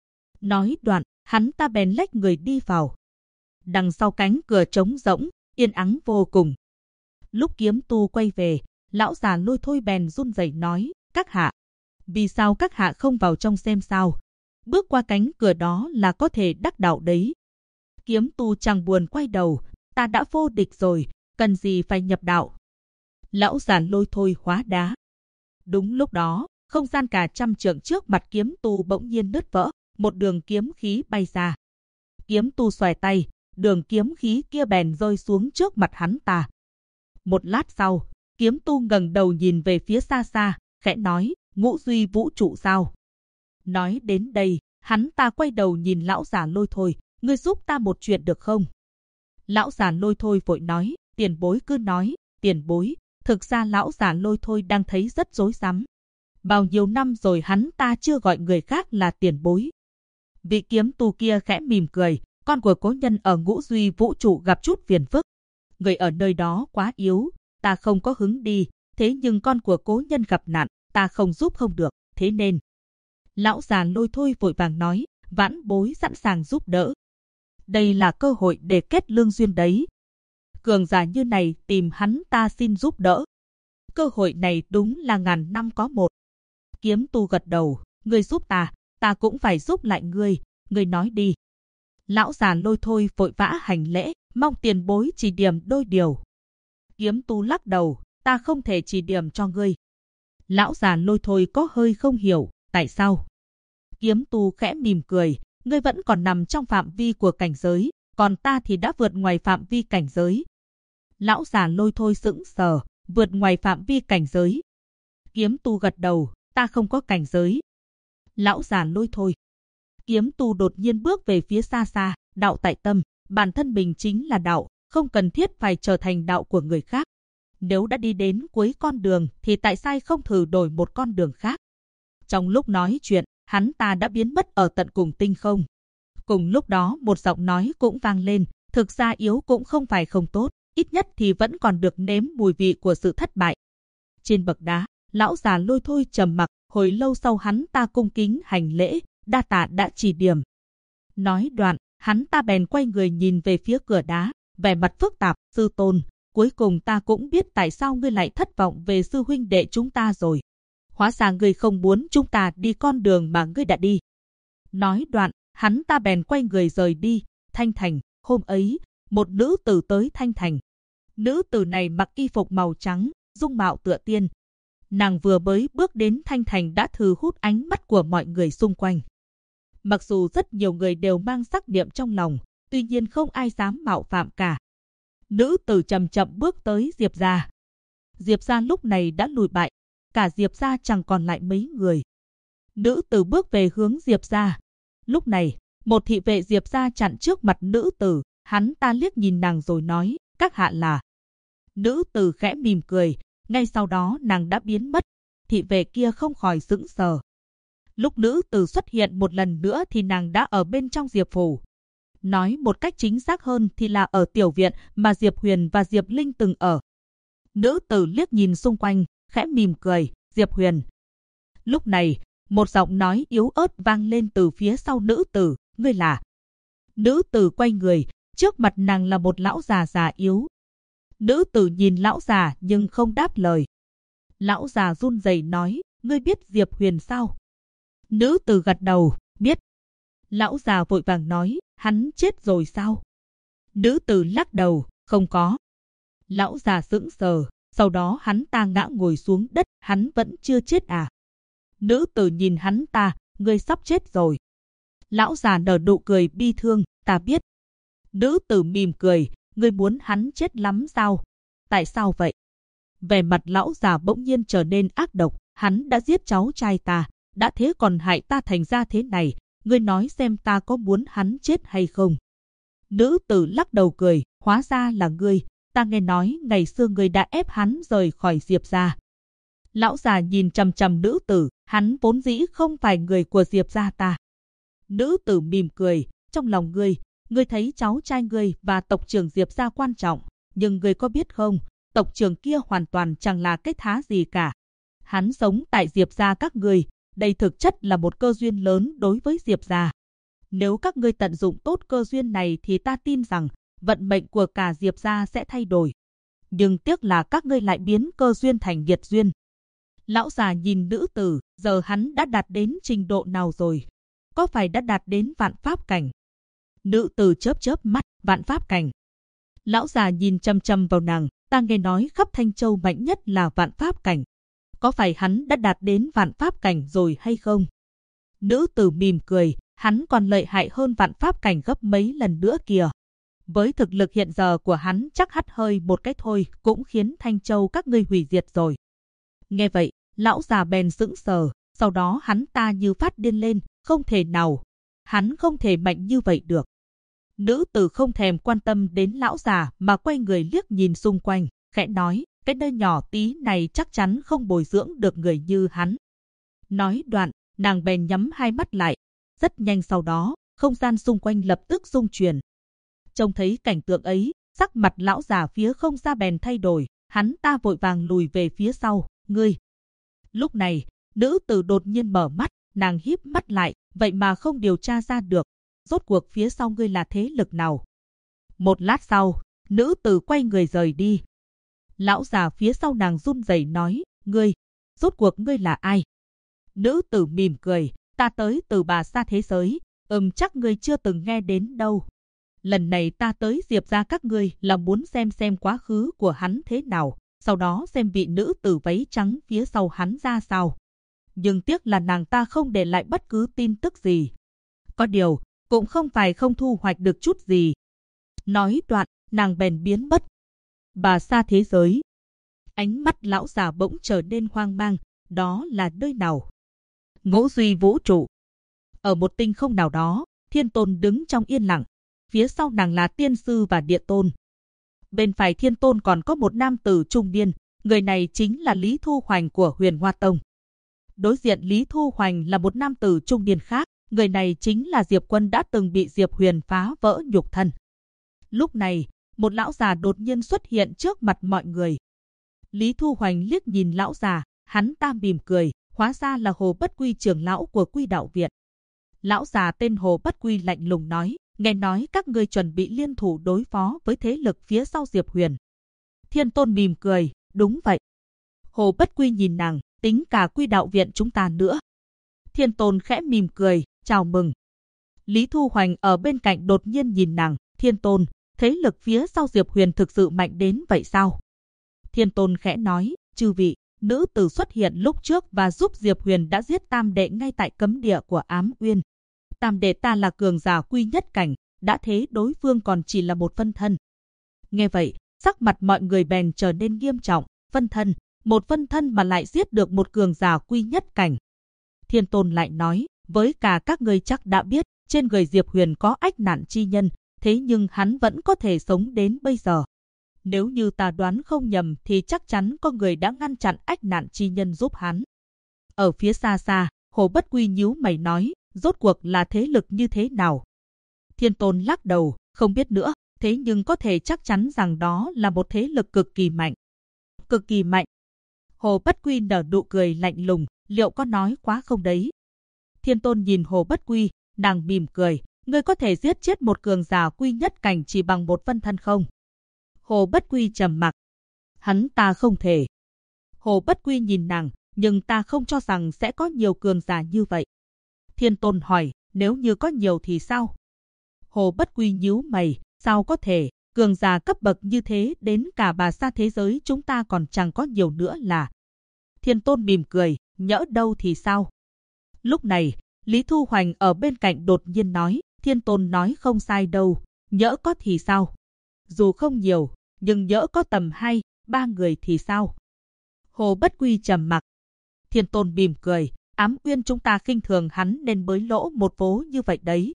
Nói đoạn, hắn ta bèn lách người đi vào. Đằng sau cánh cửa trống rỗng, yên ắng vô cùng. Lúc kiếm tu quay về, lão già lôi thôi bèn run rẩy nói, các hạ, vì sao các hạ không vào trong xem sao? Bước qua cánh cửa đó là có thể đắc đạo đấy. Kiếm tu chẳng buồn quay đầu, ta đã vô địch rồi, cần gì phải nhập đạo? Lão già lôi thôi hóa đá. Đúng lúc đó, không gian cả trăm trượng trước mặt kiếm tu bỗng nhiên nứt vỡ, một đường kiếm khí bay ra. Kiếm tu xoài tay, đường kiếm khí kia bèn rơi xuống trước mặt hắn ta. Một lát sau, kiếm tu ngẩng đầu nhìn về phía xa xa, khẽ nói, ngũ duy vũ trụ sao? Nói đến đây, hắn ta quay đầu nhìn lão già lôi thôi, ngươi giúp ta một chuyện được không? Lão già lôi thôi vội nói, tiền bối cứ nói, tiền bối. Thực ra lão già lôi thôi đang thấy rất rối rắm. Bao nhiêu năm rồi hắn ta chưa gọi người khác là tiền bối. Vị kiếm tu kia khẽ mỉm cười, con của cố nhân ở ngũ duy vũ trụ gặp chút phiền phức. Người ở nơi đó quá yếu, ta không có hứng đi, thế nhưng con của cố nhân gặp nạn, ta không giúp không được, thế nên. Lão già lôi thôi vội vàng nói, vãn bối sẵn sàng giúp đỡ. Đây là cơ hội để kết lương duyên đấy. Cường giả như này tìm hắn ta xin giúp đỡ. Cơ hội này đúng là ngàn năm có một. Kiếm tu gật đầu, ngươi giúp ta ta cũng phải giúp lại ngươi nói đi. Lão già Lôi Thôi vội vã hành lễ, mong tiền bối chỉ điểm đôi điều. Kiếm tu lắc đầu, ta không thể chỉ điểm cho ngươi. Lão già Lôi Thôi có hơi không hiểu, tại sao? Kiếm tu khẽ mỉm cười, ngươi vẫn còn nằm trong phạm vi của cảnh giới, còn ta thì đã vượt ngoài phạm vi cảnh giới. Lão già Lôi Thôi sững sờ, vượt ngoài phạm vi cảnh giới. Kiếm tu gật đầu, ta không có cảnh giới. Lão già Lôi Thôi. Kiếm tu đột nhiên bước về phía xa xa, đạo tại tâm, bản thân mình chính là đạo, không cần thiết phải trở thành đạo của người khác. Nếu đã đi đến cuối con đường thì tại sao không thử đổi một con đường khác? Trong lúc nói chuyện, hắn ta đã biến mất ở tận cùng tinh không. Cùng lúc đó một giọng nói cũng vang lên, thực ra yếu cũng không phải không tốt, ít nhất thì vẫn còn được nếm mùi vị của sự thất bại. Trên bậc đá, lão già Lôi Thôi trầm mặc, hồi lâu sau hắn ta cung kính hành lễ, đa tạ đã chỉ điểm. Nói đoạn, hắn ta bèn quay người nhìn về phía cửa đá, vẻ mặt phức tạp, sư tôn, cuối cùng ta cũng biết tại sao ngươi lại thất vọng về sư huynh đệ chúng ta rồi. Hóa ra ngươi không muốn chúng ta đi con đường mà ngươi đã đi. Nói đoạn, hắn ta bèn quay người rời đi. Thanh Thành, hôm ấy, một nữ tử tới Thanh Thành. Nữ tử này mặc y phục màu trắng, dung mạo tựa tiên. Nàng vừa mới bước đến Thanh Thành đã thu hút ánh mắt của mọi người xung quanh. Mặc dù rất nhiều người đều mang sắc niệm trong lòng, tuy nhiên không ai dám mạo phạm cả. Nữ tử chậm chậm bước tới Diệp gia. Diệp gia lúc này đã lùi bại, cả Diệp gia chẳng còn lại mấy người. Nữ tử bước về hướng Diệp gia. Lúc này, một thị vệ Diệp gia chặn trước mặt nữ tử, hắn ta liếc nhìn nàng rồi nói, các hạ là. Nữ tử khẽ mỉm cười, ngay sau đó nàng đã biến mất. Thị vệ kia không khỏi sững sờ. Lúc nữ tử xuất hiện một lần nữa thì nàng đã ở bên trong Diệp phủ. Nói một cách chính xác hơn thì là ở tiểu viện mà Diệp Huyền và Diệp Linh từng ở. Nữ tử liếc nhìn xung quanh, khẽ mỉm cười, Diệp Huyền. Lúc này, một giọng nói yếu ớt vang lên từ phía sau nữ tử, ngươi là. Nữ tử quay người, trước mặt nàng là một lão già già yếu. Nữ tử nhìn lão già nhưng không đáp lời. Lão già run rẩy nói, ngươi biết Diệp Huyền sao? Nữ tử gật đầu, biết. Lão già vội vàng nói, hắn chết rồi sao? Nữ tử lắc đầu, không có. Lão già sững sờ, sau đó hắn ta ngã ngồi xuống đất, hắn vẫn chưa chết à? Nữ tử nhìn hắn ta, ngươi sắp chết rồi. Lão già nở nụ cười bi thương, ta biết. Nữ tử mỉm cười, ngươi muốn hắn chết lắm sao? Tại sao vậy? Vẻ mặt lão già bỗng nhiên trở nên ác độc, hắn đã giết cháu trai ta, đã thế còn hại ta thành ra thế này, ngươi nói xem ta có muốn hắn chết hay không? Nữ tử lắc đầu cười, hóa ra là ngươi, ta nghe nói ngày xưa ngươi đã ép hắn rời khỏi Diệp gia. Lão già nhìn chằm chằm nữ tử, hắn vốn dĩ không phải người của Diệp gia ta. Nữ tử mỉm cười, trong lòng ngươi thấy cháu trai ngươi và tộc trưởng Diệp gia quan trọng, nhưng ngươi có biết không, tộc trưởng kia hoàn toàn chẳng là cái thá gì cả. Hắn sống tại Diệp gia các ngươi, đây thực chất là một cơ duyên lớn đối với Diệp gia. Nếu các ngươi tận dụng tốt cơ duyên này thì ta tin rằng vận mệnh của cả Diệp gia sẽ thay đổi. Nhưng tiếc là các ngươi lại biến cơ duyên thành nghiệt duyên. Lão già nhìn nữ tử, giờ hắn đã đạt đến trình độ nào rồi? Có phải đã đạt đến vạn pháp cảnh? Nữ tử chớp chớp mắt, vạn pháp cảnh. Lão già nhìn chăm chăm vào nàng, ta nghe nói khắp Thanh Châu mạnh nhất là vạn pháp cảnh. Có phải hắn đã đạt đến vạn pháp cảnh rồi hay không? Nữ tử mỉm cười, hắn còn lợi hại hơn vạn pháp cảnh gấp mấy lần nữa kìa. Với thực lực hiện giờ của hắn chắc hắt hơi một cái thôi cũng khiến Thanh Châu các ngươi hủy diệt rồi. Nghe vậy, lão già bèn sững sờ, sau đó hắn ta như phát điên lên, không thể nào. Hắn không thể mạnh như vậy được. Nữ tử không thèm quan tâm đến lão già mà quay người liếc nhìn xung quanh, khẽ nói, cái nơi nhỏ tí này chắc chắn không bồi dưỡng được người như hắn. Nói đoạn, nàng bèn nhắm hai mắt lại. Rất nhanh sau đó, không gian xung quanh lập tức rung chuyển. Trông thấy cảnh tượng ấy, sắc mặt lão già phía không ra bèn thay đổi, hắn ta vội vàng lùi về phía sau, ngươi. Lúc này, nữ tử đột nhiên mở mắt, nàng híp mắt lại, vậy mà không điều tra ra được. Rốt cuộc phía sau ngươi là thế lực nào? Một lát sau, nữ tử quay người rời đi. Lão già phía sau nàng run rẩy nói, ngươi, rốt cuộc ngươi là ai? Nữ tử mỉm cười, ta tới từ Bà Sa thế giới, chắc ngươi chưa từng nghe đến đâu. Lần này ta tới Diệp gia các ngươi là muốn xem quá khứ của hắn thế nào, sau đó xem vị nữ tử váy trắng phía sau hắn ra sao. Nhưng tiếc là nàng ta không để lại bất cứ tin tức gì. Có điều, cũng không phải không thu hoạch được chút gì. Nói đoạn, nàng bèn biến mất. Bà Sa thế giới. Ánh mắt lão già bỗng trở nên hoang mang, đó là nơi nào? Ngũ duy vũ trụ. Ở một tinh không nào đó, Thiên Tôn đứng trong yên lặng. Phía sau nàng là Tiên Sư và Địa Tôn. Bên phải Thiên Tôn còn có một nam tử trung niên, người này chính là Lý Thu Hoành của Huyền Hoa Tông. Đối diện Lý Thu Hoành là một nam tử trung niên khác, người này chính là Diệp Quân đã từng bị Diệp Huyền phá vỡ nhục thân. Lúc này, một lão già đột nhiên xuất hiện trước mặt mọi người. Lý Thu Hoành liếc nhìn lão già, hắn ta mỉm cười, hóa ra là Hồ Bất Quy trưởng lão của Quy Đạo Viện. Lão già tên Hồ Bất Quy lạnh lùng nói, nghe nói các ngươi chuẩn bị liên thủ đối phó với thế lực phía sau Diệp Huyền. Thiên Tôn mỉm cười, đúng vậy. Hồ Bất Quy nhìn nàng, tính cả Quy Đạo Viện chúng ta nữa. Thiên Tôn khẽ mỉm cười, chào mừng. Lý Thu Hoành ở bên cạnh đột nhiên nhìn nàng, Thiên Tôn, thế lực phía sau Diệp Huyền thực sự mạnh đến vậy sao? Thiên Tôn khẽ nói, chư vị, nữ tử xuất hiện lúc trước và giúp Diệp Huyền đã giết tam đệ ngay tại cấm địa của Ám Uyên. Tam đệ ta là cường giả quy nhất cảnh, đã thế đối phương còn chỉ là một phân thân. Nghe vậy, sắc mặt mọi người bèn trở nên nghiêm trọng, phân thân, một phân thân mà lại giết được một cường giả quy nhất cảnh. Thiên Tôn lại nói, với cả các ngươi chắc đã biết, trên người Diệp Huyền có ách nạn chi nhân, thế nhưng hắn vẫn có thể sống đến bây giờ. Nếu như ta đoán không nhầm thì chắc chắn có người đã ngăn chặn ách nạn chi nhân giúp hắn. Ở phía xa xa, Hồ Bất Quy nhíu mày nói, rốt cuộc là thế lực như thế nào? Thiên Tôn lắc đầu, không biết nữa, thế nhưng có thể chắc chắn rằng đó là một thế lực cực kỳ mạnh. Cực kỳ mạnh. Hồ Bất Quy nở nụ cười lạnh lùng, liệu có nói quá không đấy? Thiên Tôn nhìn Hồ Bất Quy, nàng mỉm cười, ngươi có thể giết chết một cường giả quy nhất cảnh chỉ bằng một phân thân không? Hồ Bất Quy trầm mặc. Hắn ta không thể. Hồ Bất Quy nhìn nàng, nhưng ta không cho rằng sẽ có nhiều cường giả như vậy. Thiên Tôn hỏi, nếu như có nhiều thì sao? Hồ Bất Quy nhíu mày, sao có thể, cường giả cấp bậc như thế đến cả Bà Sa thế giới chúng ta còn chẳng có nhiều nữa là. Thiên Tôn mỉm cười, nhỡ đâu thì sao? Lúc này, Lý Thu Hoành ở bên cạnh đột nhiên nói, Thiên Tôn nói không sai đâu, nhỡ có thì sao? Dù không nhiều, nhưng nhỡ có tầm 2-3 người thì sao? Hồ Bất Quy trầm mặc. Thiên Tôn mỉm cười, Ám Uyên chúng ta khinh thường hắn nên bới lỗ một vố như vậy đấy.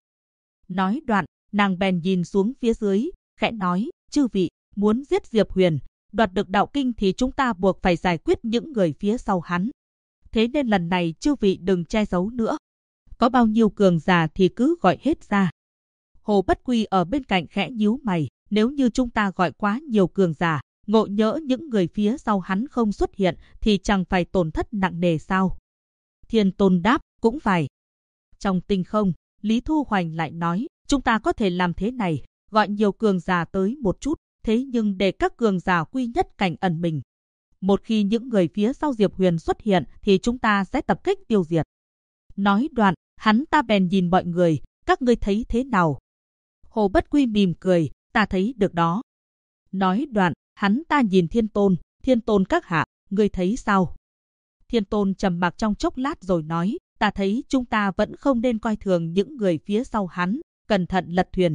Nói đoạn, nàng bèn nhìn xuống phía dưới, khẽ nói, chư vị, muốn giết Diệp Huyền, đoạt được đạo kinh thì chúng ta buộc phải giải quyết những người phía sau hắn. Thế nên lần này chư vị đừng che giấu nữa. Có bao nhiêu cường giả thì cứ gọi hết ra. Hồ Bất Quy ở bên cạnh khẽ nhíu mày, nếu như chúng ta gọi quá nhiều cường giả, ngộ nhỡ những người phía sau hắn không xuất hiện thì chẳng phải tổn thất nặng nề sao? Thiên Tôn đáp, cũng phải. Trong tinh không, Lý Thu Hoành lại nói, chúng ta có thể làm thế này, gọi nhiều cường giả tới một chút, thế nhưng để các cường giả quy nhất cảnh ẩn mình. Một khi những người phía sau Diệp Huyền xuất hiện thì chúng ta sẽ tập kích tiêu diệt. Nói đoạn, hắn ta bèn nhìn mọi người, các ngươi thấy thế nào? Hồ Bất Quy mỉm cười, ta thấy được đó. Nói đoạn, hắn ta nhìn Thiên Tôn các hạ, ngươi thấy sao? Thiên Tôn trầm mặc trong chốc lát rồi nói, ta thấy chúng ta vẫn không nên coi thường những người phía sau hắn, cẩn thận lật thuyền.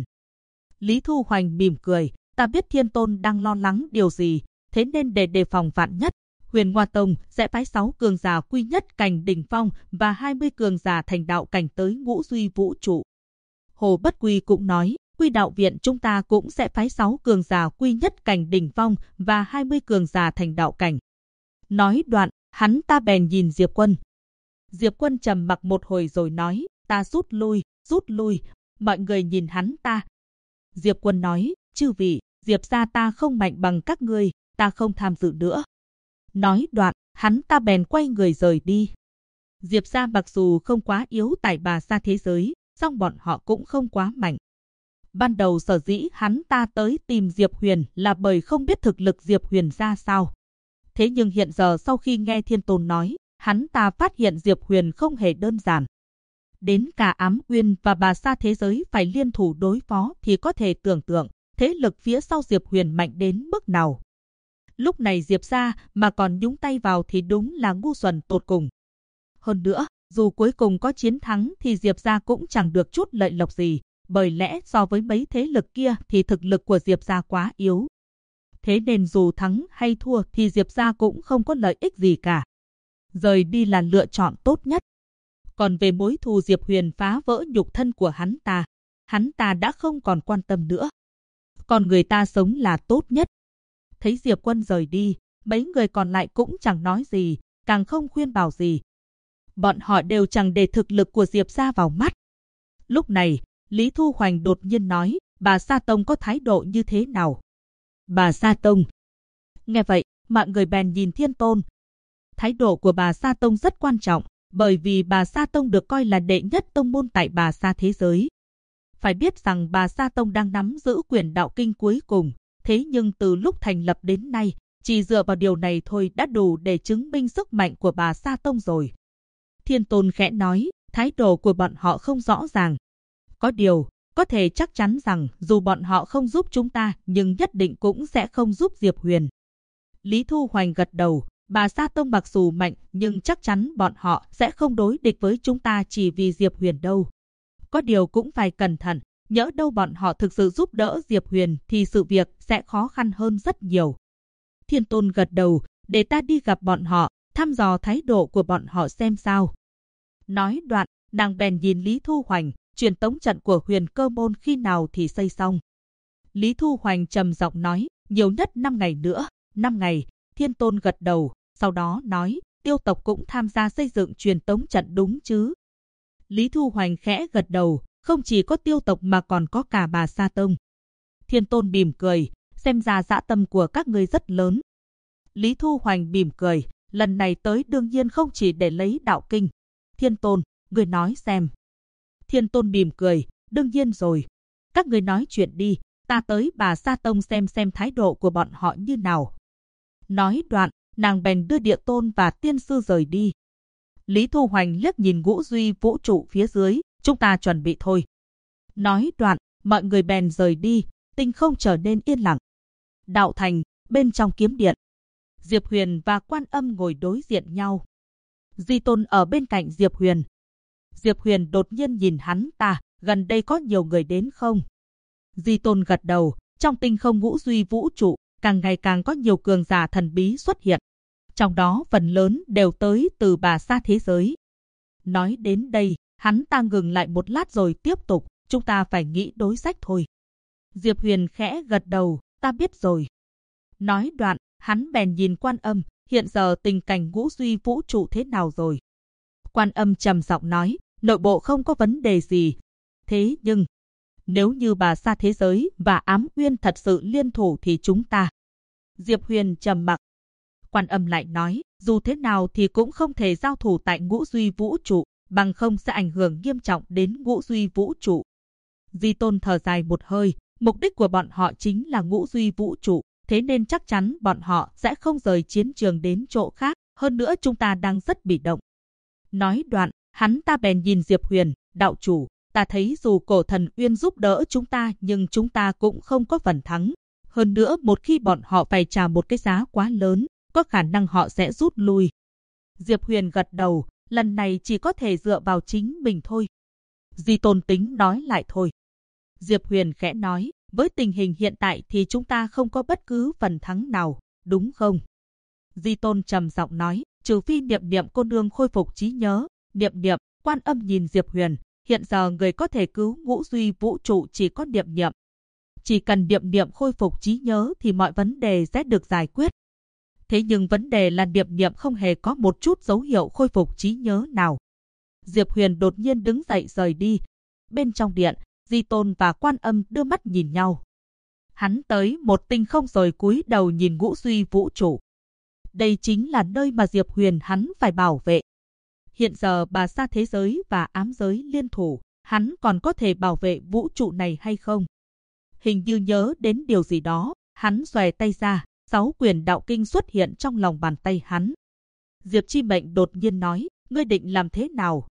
Lý Thu Hoành mỉm cười, ta biết Thiên Tôn đang lo lắng điều gì, thế nên để đề phòng vạn nhất, Huyền Hoa Tông sẽ phái 6 cường giả quy nhất cảnh đỉnh phong và 20 cường giả thành đạo cảnh tới ngũ duy vũ trụ. Hồ Bất Quy cũng nói, Quy Đạo Viện chúng ta cũng sẽ phái 6 cường giả quy nhất cảnh đỉnh phong và 20 cường giả thành đạo cảnh. Nói đoạn, hắn ta bèn nhìn Diệp Quân. Diệp Quân trầm mặc một hồi rồi nói, ta rút lui, mọi người nhìn hắn ta. Diệp Quân nói, chư vị, Diệp gia ta không mạnh bằng các ngươi, ta không tham dự nữa. Nói đoạn, hắn ta bèn quay người rời đi. Diệp gia mặc dù không quá yếu tại Bà Sa thế giới, song bọn họ cũng không quá mạnh. Ban đầu sở dĩ hắn ta tới tìm Diệp Huyền là bởi không biết thực lực Diệp Huyền ra sao. Thế nhưng hiện giờ sau khi nghe Thiên Tôn nói, hắn ta phát hiện Diệp Huyền không hề đơn giản. đến cả Ám Uyên và Bà Sa thế giới phải liên thủ đối phó thì có thể tưởng tượng thế lực phía sau Diệp Huyền mạnh đến mức nào. Lúc này Diệp gia mà còn nhúng tay vào thì đúng là ngu xuẩn tột cùng. Hơn nữa, dù cuối cùng có chiến thắng thì Diệp gia cũng chẳng được chút lợi lộc gì, bởi lẽ so với mấy thế lực kia thì thực lực của Diệp gia quá yếu. Thế nên dù thắng hay thua thì Diệp gia cũng không có lợi ích gì cả. Rời đi là lựa chọn tốt nhất. Còn về mối thù Diệp Huyền phá vỡ nhục thân của hắn ta đã không còn quan tâm nữa. Còn người ta sống là tốt nhất. Thấy Diệp Quân rời đi, mấy người còn lại cũng chẳng nói gì, càng không khuyên bảo gì. Bọn họ đều chẳng để thực lực của Diệp gia vào mắt. Lúc này, Lý Thu Hoành đột nhiên nói, bà Sa Tông có thái độ như thế nào? Bà Sa Tông. Nghe vậy, mọi người bèn nhìn Thiên Tôn. Thái độ của bà Sa Tông rất quan trọng, bởi vì bà Sa Tông được coi là đệ nhất tông môn tại Bà Sa thế giới. Phải biết rằng Bà Sa Tông đang nắm giữ quyền đạo kinh cuối cùng, thế nhưng từ lúc thành lập đến nay, chỉ dựa vào điều này thôi đã đủ để chứng minh sức mạnh của Bà Sa Tông rồi. Thiên Tôn khẽ nói, thái độ của bọn họ không rõ ràng. Có điều, có thể chắc chắn rằng dù bọn họ không giúp chúng ta nhưng nhất định cũng sẽ không giúp Diệp Huyền. Lý Thu Hoành gật đầu, Bà Sa Tông mặc dù mạnh nhưng chắc chắn bọn họ sẽ không đối địch với chúng ta chỉ vì Diệp Huyền đâu. Có điều cũng phải cẩn thận, nhỡ đâu bọn họ thực sự giúp đỡ Diệp Huyền thì sự việc sẽ khó khăn hơn rất nhiều. Thiên Tôn gật đầu, để ta đi gặp bọn họ, thăm dò thái độ của bọn họ xem sao. Nói đoạn, nàng bèn nhìn Lý Thu Hoành, truyền tống trận của Huyền Cơ Môn khi nào thì xây xong. Lý Thu Hoành trầm giọng nói, nhiều nhất 5 ngày nữa. 5 ngày, Thiên Tôn gật đầu, sau đó nói, Tiêu tộc cũng tham gia xây dựng truyền tống trận đúng chứ? Lý Thu Hoành khẽ gật đầu, không chỉ có Tiêu tộc mà còn có cả Bà Sa Tông. Thiên Tôn mỉm cười, xem ra dã tâm của các ngươi rất lớn. Lý Thu Hoành mỉm cười, lần này tới đương nhiên không chỉ để lấy đạo kinh. Thiên Tôn, ngươi nói xem. Thiên Tôn mỉm cười, đương nhiên rồi. Các ngươi nói chuyện đi, ta tới Bà Sa Tông xem thái độ của bọn họ như nào. Nói đoạn, nàng bèn đưa Địa Tôn và Tiên Sư rời đi. Lý Thu Hoành liếc nhìn Ngũ Duy vũ trụ phía dưới, chúng ta chuẩn bị thôi. Nói đoạn, mọi người bèn rời đi, tinh không trở nên yên lặng. Đạo thành, bên trong kiếm điện. Diệp Huyền và Quan Âm ngồi đối diện nhau. Di Tôn ở bên cạnh Diệp Huyền. Diệp Huyền đột nhiên nhìn hắn ta, gần đây có nhiều người đến không? Di Tôn gật đầu, trong tinh không Ngũ Duy vũ trụ, càng ngày càng có nhiều cường giả thần bí xuất hiện. Trong đó phần lớn đều tới từ Bà Sa thế giới. Nói đến đây, hắn ta ngừng lại một lát rồi tiếp tục, chúng ta phải nghĩ đối sách thôi. Diệp Huyền khẽ gật đầu, ta biết rồi. Nói đoạn, hắn bèn nhìn Quan Âm, hiện giờ tình cảnh Ngũ Duy vũ trụ thế nào rồi? Quan Âm trầm giọng nói, nội bộ không có vấn đề gì. Thế nhưng, nếu như Bà Sa thế giới và Ám Uyên thật sự liên thủ thì chúng ta... Diệp Huyền trầm mặc. Quan Âm lại nói, dù thế nào thì cũng không thể giao thủ tại Ngũ Duy vũ trụ, bằng không sẽ ảnh hưởng nghiêm trọng đến Ngũ Duy vũ trụ. Di Tôn thở dài một hơi, mục đích của bọn họ chính là Ngũ Duy vũ trụ, thế nên chắc chắn bọn họ sẽ không rời chiến trường đến chỗ khác, hơn nữa chúng ta đang rất bị động. Nói đoạn, hắn ta bèn nhìn Diệp Huyền, đạo chủ, ta thấy dù Cổ Thần Uyên giúp đỡ chúng ta nhưng chúng ta cũng không có phần thắng. Hơn nữa một khi bọn họ phải trả một cái giá quá lớn, có khả năng họ sẽ rút lui. Diệp Huyền gật đầu, lần này chỉ có thể dựa vào chính mình thôi. Di Tôn tính nói lại thôi. Diệp Huyền khẽ nói, với tình hình hiện tại thì chúng ta không có bất cứ phần thắng nào, đúng không? Di Tôn trầm giọng nói, trừ phi Niệm Niệm cô nương khôi phục trí nhớ. Niệm Niệm, Quan Âm nhìn Diệp Huyền, hiện giờ người có thể cứu Ngũ Duy vũ trụ chỉ có Niệm Niệm. Chỉ cần Niệm Niệm khôi phục trí nhớ thì mọi vấn đề sẽ được giải quyết. Thế nhưng vấn đề là Niệm Niệm không hề có một chút dấu hiệu khôi phục trí nhớ nào. Diệp Huyền đột nhiên đứng dậy rời đi. Bên trong điện, Di Tôn và Quan Âm đưa mắt nhìn nhau. Hắn tới một tinh không rồi cúi đầu nhìn Ngũ Duy vũ trụ. Đây chính là nơi mà Diệp Huyền hắn phải bảo vệ. Hiện giờ Bà Sa thế giới và Ám giới liên thủ, hắn còn có thể bảo vệ vũ trụ này hay không? Hình như nhớ đến điều gì đó, hắn xòe tay ra, 6 quyển đạo kinh xuất hiện trong lòng bàn tay hắn. Diệp Chi Mệnh đột nhiên nói, ngươi định làm thế nào?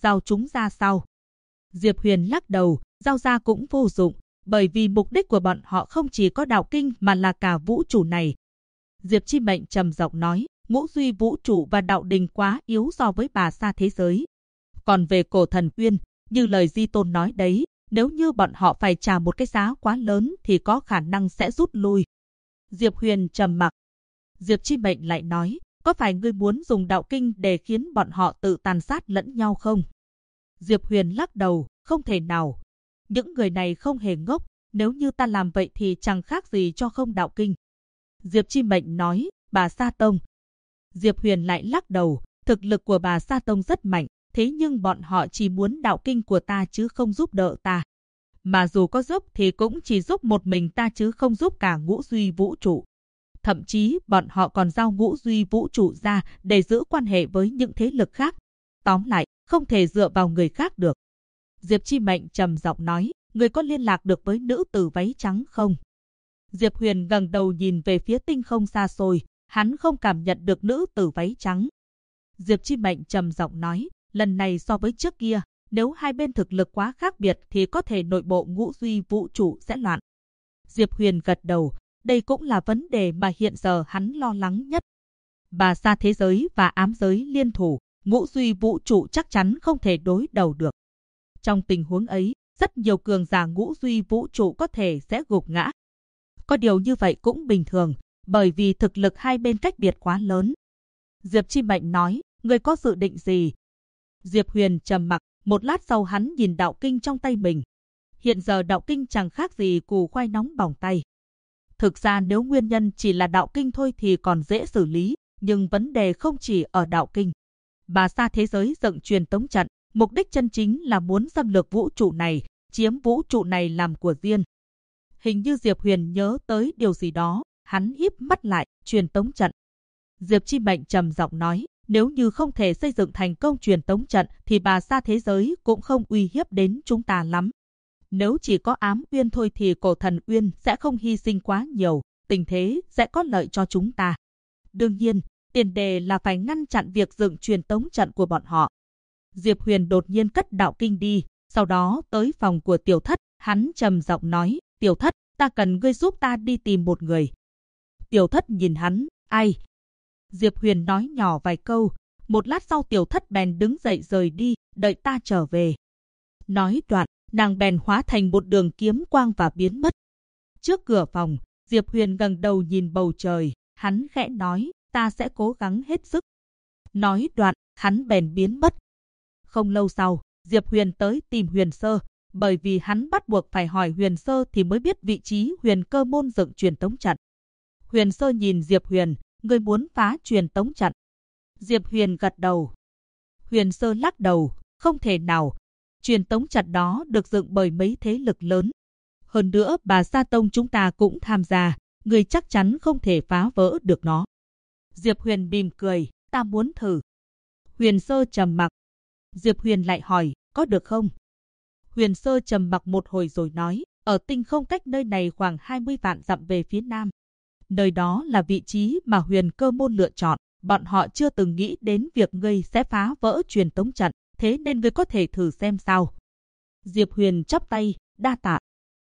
giao chúng ra sau. Diệp Huyền lắc đầu, giao ra cũng vô dụng, bởi vì mục đích của bọn họ không chỉ có đạo kinh mà là cả vũ trụ này. Diệp Chi Mệnh trầm giọng nói, ngũ duy vũ trụ và đạo đình quá yếu so với bà sa thế giới. Còn về cổ thần uyên, như lời Di Tôn nói đấy, nếu như bọn họ phải trả một cái giá quá lớn thì có khả năng sẽ rút lui. Diệp Huyền trầm mặc. Diệp Chi Mệnh lại nói, có phải ngươi muốn dùng đạo kinh để khiến bọn họ tự tàn sát lẫn nhau không? Diệp Huyền lắc đầu, không thể nào. Những người này không hề ngốc, nếu như ta làm vậy thì chẳng khác gì cho không đạo kinh. Diệp Chi Mệnh nói, bà Sa Tông. Diệp Huyền lại lắc đầu, thực lực của bà Sa Tông rất mạnh, thế nhưng bọn họ chỉ muốn đạo kinh của ta chứ không giúp đỡ ta. Mà dù có giúp thì cũng chỉ giúp một mình ta chứ không giúp cả ngũ duy vũ trụ. Thậm chí bọn họ còn giao ngũ duy vũ trụ ra để giữ quan hệ với những thế lực khác. Tóm lại, không thể dựa vào người khác được. Diệp Chi Mệnh trầm giọng nói, người có liên lạc được với nữ tử váy trắng không? Diệp Huyền ngẩng đầu nhìn về phía tinh không xa xôi, hắn không cảm nhận được nữ tử váy trắng. Diệp Chi Mệnh trầm giọng nói, lần này so với trước kia, nếu hai bên thực lực quá khác biệt thì có thể nội bộ ngũ duy vũ trụ sẽ loạn. Diệp Huyền gật đầu, đây cũng là vấn đề mà hiện giờ hắn lo lắng nhất. Bà sa thế giới và ám giới liên thủ, ngũ duy vũ trụ chắc chắn không thể đối đầu được. Trong tình huống ấy, rất nhiều cường giả ngũ duy vũ trụ có thể sẽ gục ngã. Có điều như vậy cũng bình thường, bởi vì thực lực hai bên cách biệt quá lớn. Diệp Chi Mệnh nói, người có dự định gì? Diệp Huyền trầm mặc, một lát sau hắn nhìn đạo kinh trong tay mình. Hiện giờ đạo kinh chẳng khác gì củ khoai nóng bỏng tay. Thực ra nếu nguyên nhân chỉ là đạo kinh thôi thì còn dễ xử lý, nhưng vấn đề không chỉ ở đạo kinh. Bà sa thế giới dựng truyền tống trận, mục đích chân chính là muốn xâm lược vũ trụ này, chiếm vũ trụ này làm của riêng. Hình như Diệp Huyền nhớ tới điều gì đó, hắn híp mắt lại, truyền tống trận. Diệp Chi Mệnh trầm giọng nói, nếu như không thể xây dựng thành công truyền tống trận thì bà sa thế giới cũng không uy hiếp đến chúng ta lắm. Nếu chỉ có ám uyên thôi thì cổ thần uyên sẽ không hy sinh quá nhiều, tình thế sẽ có lợi cho chúng ta. Đương nhiên, tiền đề là phải ngăn chặn việc dựng truyền tống trận của bọn họ. Diệp Huyền đột nhiên cất đạo kinh đi, sau đó tới phòng của Tiểu Thất, hắn trầm giọng nói, Tiểu Thất, ta cần ngươi giúp ta đi tìm một người. Tiểu Thất nhìn hắn, ai? Diệp Huyền nói nhỏ vài câu, một lát sau Tiểu Thất bèn đứng dậy rời đi, đợi ta trở về. Nói đoạn, nàng bèn hóa thành một đường kiếm quang và biến mất. Trước cửa phòng, Diệp Huyền ngẩng đầu nhìn bầu trời, hắn khẽ nói, ta sẽ cố gắng hết sức. Nói đoạn, hắn bèn biến mất. Không lâu sau, Diệp Huyền tới tìm Huyền Sơ, bởi vì hắn bắt buộc phải hỏi Huyền Sơ thì mới biết vị trí Huyền Cơ môn dựng truyền tống trận. Huyền Sơ nhìn Diệp Huyền, ngươi muốn phá truyền tống trận. Diệp Huyền gật đầu. Huyền Sơ lắc đầu, không thể nào. Truyền tống trận đó được dựng bởi mấy thế lực lớn. Hơn nữa bà Sa Tông chúng ta cũng tham gia, ngươi chắc chắn không thể phá vỡ được nó. Diệp Huyền mỉm cười, ta muốn thử. Huyền Sơ trầm mặc. Diệp Huyền lại hỏi, có được không? Huyền Sơ trầm mặc một hồi rồi nói, ở tinh không cách nơi này khoảng 20 vạn dặm về phía nam. Nơi đó là vị trí mà Huyền Cơ môn lựa chọn, bọn họ chưa từng nghĩ đến việc ngươi sẽ phá vỡ truyền tống trận, thế nên ngươi có thể thử xem sao. Diệp Huyền chắp tay, đa tạ.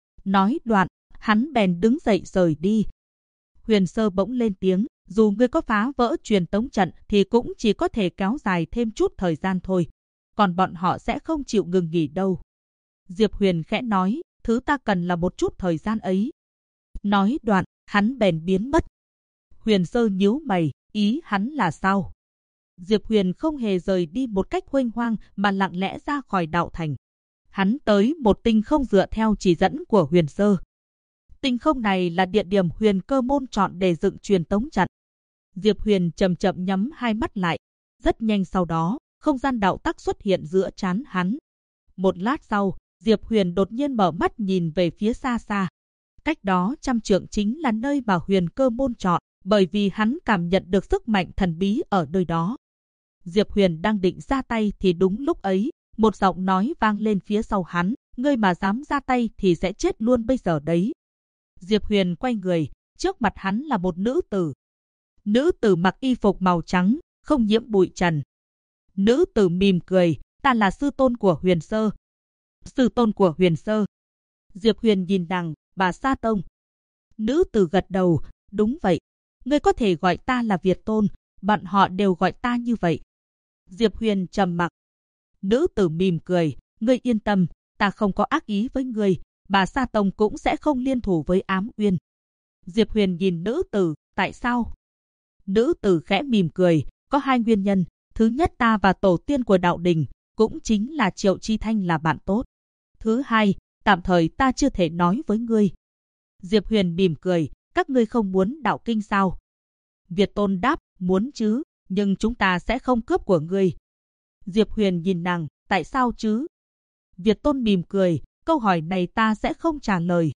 Nói đoạn, hắn bèn đứng dậy rời đi. Huyền Sơ bỗng lên tiếng, dù ngươi có phá vỡ truyền tống trận thì cũng chỉ có thể kéo dài thêm chút thời gian thôi. Còn bọn họ sẽ không chịu ngừng nghỉ đâu. Diệp Huyền khẽ nói, thứ ta cần là một chút thời gian ấy. Nói đoạn, hắn bèn biến mất. Huyền Sơ nhíu mày, ý hắn là sao? Diệp Huyền không hề rời đi một cách huênh hoang mà lặng lẽ ra khỏi đạo thành. Hắn tới một tinh không dựa theo chỉ dẫn của Huyền Sơ. Tinh không này là địa điểm Huyền Cơ môn chọn để dựng truyền tống trận. Diệp Huyền chậm chậm nhắm hai mắt lại. Rất nhanh sau đó, không gian đạo tắc xuất hiện giữa trán hắn. Một lát sau, Diệp Huyền đột nhiên mở mắt nhìn về phía xa xa. Cách đó 100 trượng chính là nơi mà Huyền Cơ môn chọn, bởi vì hắn cảm nhận được sức mạnh thần bí ở nơi đó. Diệp Huyền đang định ra tay thì đúng lúc ấy, một giọng nói vang lên phía sau hắn, ngươi mà dám ra tay thì sẽ chết luôn bây giờ đấy. Diệp Huyền quay người, trước mặt hắn là một nữ tử. Nữ tử mặc y phục màu trắng, không nhiễm bụi trần. Nữ tử mỉm cười, ta là sư tôn của Huyền Sơ. Sư tôn của Huyền Sơ. Diệp Huyền nhìn nàng, bà Sa Tông. Nữ tử gật đầu, đúng vậy. Ngươi có thể gọi ta là Việt Tôn, bọn họ đều gọi ta như vậy. Diệp Huyền trầm mặc. Nữ tử mỉm cười, ngươi yên tâm, ta không có ác ý với ngươi, bà Sa Tông cũng sẽ không liên thủ với Ám Uyên. Diệp Huyền nhìn nữ tử, tại sao? Nữ tử khẽ mỉm cười, có hai nguyên nhân. Thứ nhất, ta và tổ tiên của đạo đình, cũng chính là Triệu Chi Thanh là bạn tốt. Thứ hai, tạm thời ta chưa thể nói với ngươi. Diệp Huyền mỉm cười, các ngươi không muốn đạo kinh sao? Việt Tôn đáp, muốn chứ, nhưng chúng ta sẽ không cướp của ngươi. Diệp Huyền nhìn nàng, tại sao chứ? Việt Tôn mỉm cười, câu hỏi này ta sẽ không trả lời.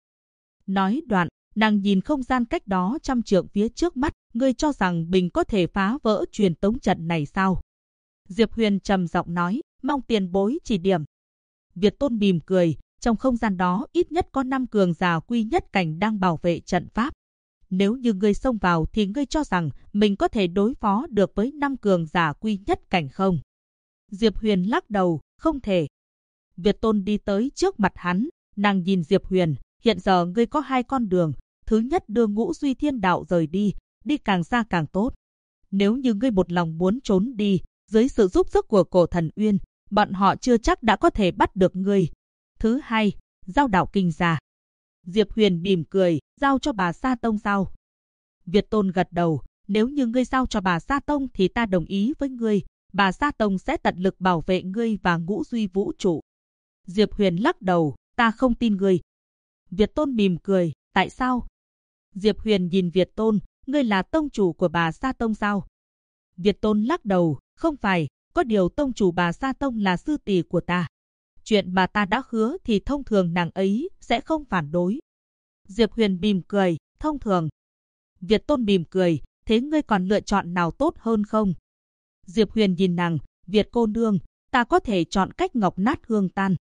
Nói đoạn, nàng nhìn không gian cách đó 100 trượng phía trước mắt, ngươi cho rằng mình có thể phá vỡ truyền tống trận này sao? Diệp Huyền trầm giọng nói, mong tiền bối chỉ điểm. Việt Tôn mỉm cười, trong không gian đó ít nhất có 5 cường giả quy nhất cảnh đang bảo vệ trận pháp. Nếu như ngươi xông vào thì ngươi cho rằng mình có thể đối phó được với 5 cường giả quy nhất cảnh không? Diệp Huyền lắc đầu, không thể. Việt Tôn đi tới trước mặt hắn, nàng nhìn Diệp Huyền, hiện giờ ngươi có hai con đường. Thứ nhất, đưa Ngũ Duy Thiên Đạo rời đi, đi càng xa càng tốt. Nếu như ngươi một lòng muốn trốn đi, dưới sự giúp sức của Cổ Thần Uyên, bọn họ chưa chắc đã có thể bắt được ngươi. Thứ hai, giao đạo kinh ra. Diệp Huyền mỉm cười, giao cho bà Sa Tông sao? Việt Tôn gật đầu, nếu như ngươi giao cho bà Sa Tông thì ta đồng ý với ngươi, bà Sa Tông sẽ tận lực bảo vệ ngươi và Ngũ Duy Vũ trụ. Diệp Huyền lắc đầu, ta không tin ngươi. Việt Tôn mỉm cười, tại sao? Diệp Huyền nhìn Việt Tôn, ngươi là tông chủ của bà Sa Tông sao? Việt Tôn lắc đầu, không phải, có điều tông chủ bà Sa Tông là sư tỷ của ta. Chuyện mà ta đã hứa thì thông thường nàng ấy sẽ không phản đối. Diệp Huyền mỉm cười, thông thường. Việt Tôn mỉm cười, thế ngươi còn lựa chọn nào tốt hơn không? Diệp Huyền nhìn nàng, Việt cô nương, ta có thể chọn cách ngọc nát hương tan.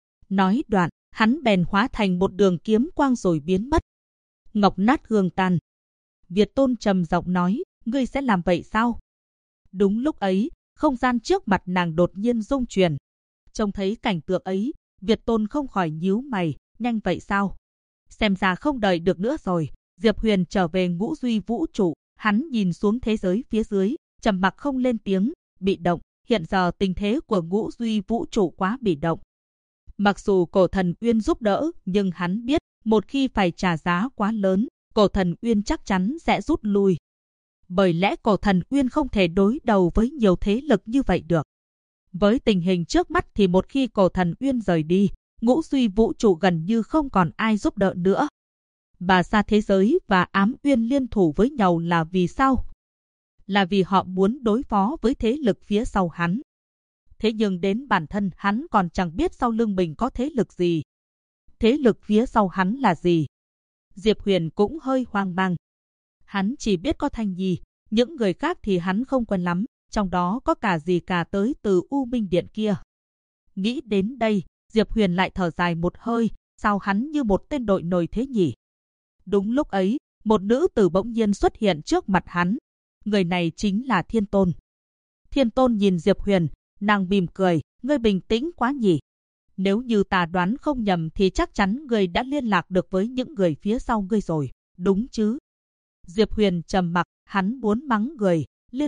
Nói đoạn, hắn bèn hóa thành một đường kiếm quang rồi biến mất. Ngọc nát hương tan. Việt Tôn trầm giọng nói, ngươi sẽ làm vậy sao? Đúng lúc ấy, không gian trước mặt nàng đột nhiên rung chuyển. Trông thấy cảnh tượng ấy, Việt Tôn không khỏi nhíu mày, nhanh vậy sao? Xem ra không đợi được nữa rồi. Diệp Huyền trở về Ngũ Duy Vũ trụ, hắn nhìn xuống thế giới phía dưới, trầm mặc không lên tiếng, bị động. Hiện giờ tình thế của Ngũ Duy Vũ trụ quá bị động. Mặc dù Cổ Thần Uyên giúp đỡ, nhưng hắn biết, một khi phải trả giá quá lớn, Cổ Thần Uyên chắc chắn sẽ rút lui. Bởi lẽ Cổ Thần Uyên không thể đối đầu với nhiều thế lực như vậy được. Với tình hình trước mắt thì một khi Cổ Thần Uyên rời đi, Ngũ Duy Vũ trụ gần như không còn ai giúp đỡ nữa. Bà Sa thế giới và Ám Uyên liên thủ với nhau là vì sao? Là vì họ muốn đối phó với thế lực phía sau hắn. Thế nhưng đến bản thân hắn còn chẳng biết sau lưng mình có thế lực gì. Thế lực phía sau hắn là gì? Diệp Huyền cũng hơi hoang mang. Hắn chỉ biết có Thanh Nhi, những người khác thì hắn không quen lắm, trong đó có cả gì cả tới từ U Minh Điện kia. Nghĩ đến đây, Diệp Huyền lại thở dài một hơi, sao hắn như một tên đội nổi thế nhỉ? Đúng lúc ấy, một nữ tử bỗng nhiên xuất hiện trước mặt hắn. Người này chính là Thiên Tôn. Thiên Tôn nhìn Diệp Huyền, nàng mỉm cười, ngươi bình tĩnh quá nhỉ. Nếu như ta đoán không nhầm thì chắc chắn ngươi đã liên lạc được với những người phía sau ngươi rồi, đúng chứ? Diệp Huyền trầm mặc, hắn muốn mắng người,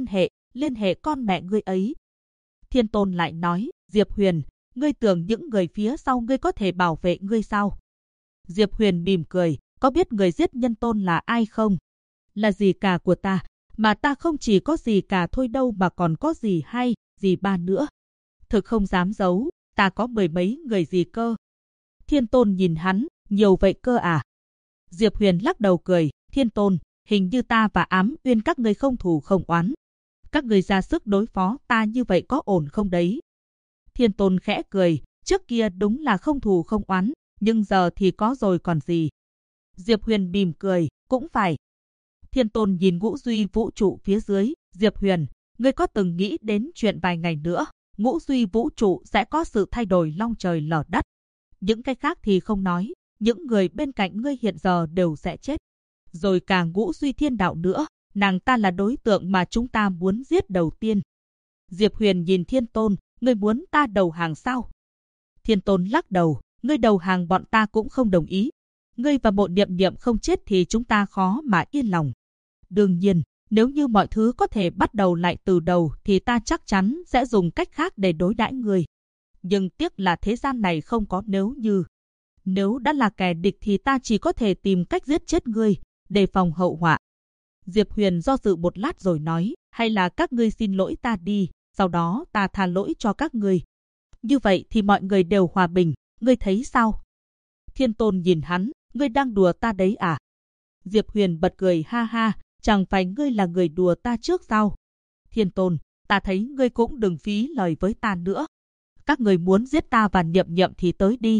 liên hệ con mẹ ngươi ấy. Thiên Tôn lại nói, Diệp Huyền, ngươi tưởng những người phía sau ngươi có thể bảo vệ ngươi sao? Diệp Huyền mỉm cười, có biết người giết Nhân Tôn là ai không? Là dì cả của ta, mà ta không chỉ có dì cả thôi đâu mà còn có dì hai, dì ba nữa. Thực không dám giấu, ta có 10 mấy người dì cơ. Thiên Tôn nhìn hắn, nhiều vậy cơ à? Diệp Huyền lắc đầu cười, Thiên Tôn, hình như ta và Ám Uyên các ngươi không thù không oán. Các ngươi ra sức đối phó ta như vậy có ổn không đấy? Thiên Tôn khẽ cười, trước kia đúng là không thù không oán, nhưng giờ thì có rồi còn gì. Diệp Huyền mỉm cười, cũng phải. Thiên Tôn nhìn Ngũ Duy Vũ trụ phía dưới, Diệp Huyền, ngươi có từng nghĩ đến chuyện vài ngày nữa, Ngũ Duy Vũ trụ sẽ có sự thay đổi long trời lở đất. Những cái khác thì không nói, những người bên cạnh ngươi hiện giờ đều sẽ chết. Rồi cả Ngũ Duy Thiên Đạo nữa, nàng ta là đối tượng mà chúng ta muốn giết đầu tiên. Diệp Huyền nhìn Thiên Tôn, ngươi muốn ta đầu hàng sao? Thiên Tôn lắc đầu, ngươi đầu hàng bọn ta cũng không đồng ý. Ngươi và Mộ Niệm Niệm không chết thì chúng ta khó mà yên lòng. Đương nhiên, nếu như mọi thứ có thể bắt đầu lại từ đầu thì ta chắc chắn sẽ dùng cách khác để đối đãi ngươi. Nhưng tiếc là thế gian này không có nếu như. Nếu đã là kẻ địch thì ta chỉ có thể tìm cách giết chết ngươi, đề phòng hậu họa. Diệp Huyền do dự một lát rồi nói, hay là các ngươi xin lỗi ta đi, sau đó ta tha lỗi cho các ngươi. Như vậy thì mọi người đều hòa bình, ngươi thấy sao? Thiên Tôn nhìn hắn, ngươi đang đùa ta đấy à? Diệp Huyền bật cười ha ha, chẳng phải ngươi là người đùa ta trước sao? Thiên Tôn, ta thấy ngươi cũng đừng phí lời với ta nữa. Các người muốn giết ta và Niệm Niệm thì tới đi.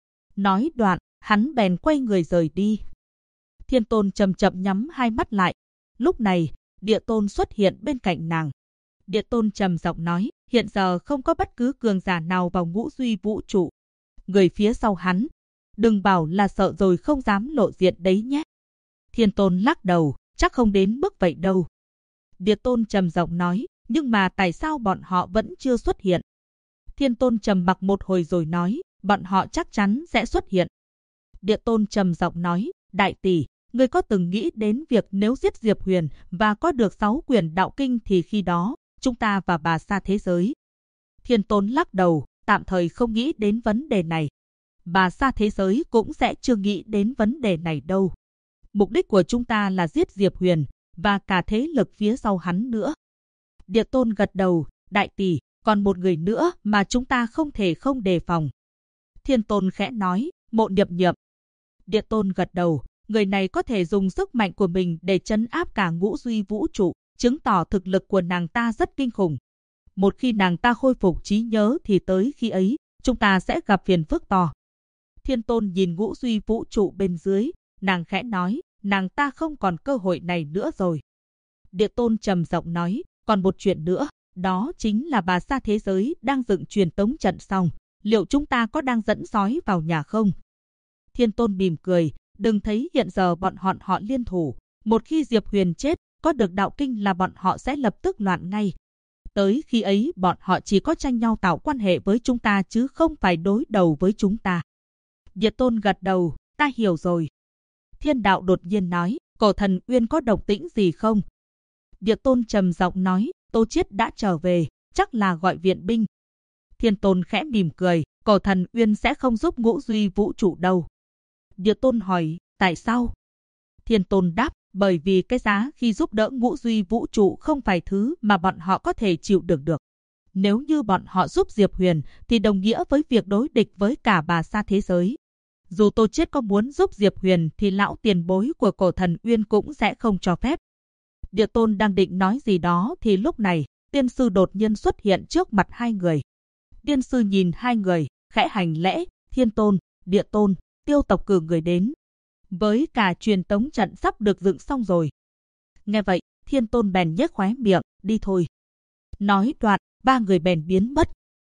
Nói đoạn, hắn bèn quay người rời đi. Thiên Tôn chậm chậm nhắm hai mắt lại. Lúc này, Địa Tôn xuất hiện bên cạnh nàng. Địa Tôn trầm giọng nói, hiện giờ không có bất cứ cường giả nào vào ngũ duy vũ trụ. Người phía sau hắn, đừng bảo là sợ rồi không dám lộ diện đấy nhé. Thiên Tôn lắc đầu, chắc không đến mức vậy đâu. Địa Tôn trầm giọng nói, nhưng mà tại sao bọn họ vẫn chưa xuất hiện? Thiên Tôn trầm mặc một hồi rồi nói, bọn họ chắc chắn sẽ xuất hiện. Địa Tôn trầm giọng nói, đại tỷ, ngươi có từng nghĩ đến việc nếu giết Diệp Huyền và có được 6 quyển đạo kinh thì khi đó, chúng ta và bà Sa thế giới? Thiên Tôn lắc đầu, tạm thời không nghĩ đến vấn đề này. Bà Sa thế giới cũng sẽ chưa nghĩ đến vấn đề này đâu. Mục đích của chúng ta là giết Diệp Huyền và cả thế lực phía sau hắn nữa. Địa Tôn gật đầu, đại tỷ, còn một người nữa mà chúng ta không thể không đề phòng. Thiên Tôn khẽ nói, Mộ Niệm Niệm. Địa Tôn gật đầu, người này có thể dùng sức mạnh của mình để trấn áp cả ngũ duy vũ trụ, chứng tỏ thực lực của nàng ta rất kinh khủng. Một khi nàng ta khôi phục trí nhớ thì tới khi ấy, chúng ta sẽ gặp phiền phức to. Thiên Tôn nhìn ngũ duy vũ trụ bên dưới, nàng khẽ nói, nàng ta không còn cơ hội này nữa rồi. Địa Tôn trầm giọng nói, còn một chuyện nữa, đó chính là bà Sa thế giới đang dựng truyền tống trận xong, liệu chúng ta có đang dẫn sói vào nhà không? Thiên Tôn mỉm cười, đừng thấy hiện giờ bọn họ liên thủ, một khi Diệp Huyền chết, có được đạo kinh là bọn họ sẽ lập tức loạn ngay. Tới khi ấy bọn họ chỉ có tranh nhau tạo quan hệ với chúng ta chứ không phải đối đầu với chúng ta. Địa Tôn gật đầu, ta hiểu rồi. Thiên Đạo đột nhiên nói, Cổ Thần Uyên có động tĩnh gì không? Địa Tôn trầm giọng nói, Tô Chiết đã trở về, chắc là gọi viện binh. Thiên Tôn khẽ mỉm cười, Cổ Thần Uyên sẽ không giúp ngũ duy vũ trụ đâu. Địa Tôn hỏi, tại sao? Thiên Tôn đáp, bởi vì cái giá khi giúp đỡ ngũ duy vũ trụ không phải thứ mà bọn họ có thể chịu đựng được. Nếu như bọn họ giúp Diệp Huyền thì đồng nghĩa với việc đối địch với cả bà Sa thế giới. Dù Tô Chiết có muốn giúp Diệp Huyền thì lão tiền bối của Cổ Thần Uyên cũng sẽ không cho phép. Địa Tôn đang định nói gì đó thì lúc này, tiên sư đột nhiên xuất hiện trước mặt hai người. Tiên sư nhìn hai người, khẽ hành lễ, Thiên Tôn, Địa Tôn, Tiêu tộc cử người đến. Với cả truyền tống trận sắp được dựng xong rồi. Nghe vậy, Thiên Tôn bèn nhếch khóe miệng, đi thôi. Nói đoạn, ba người bèn biến mất.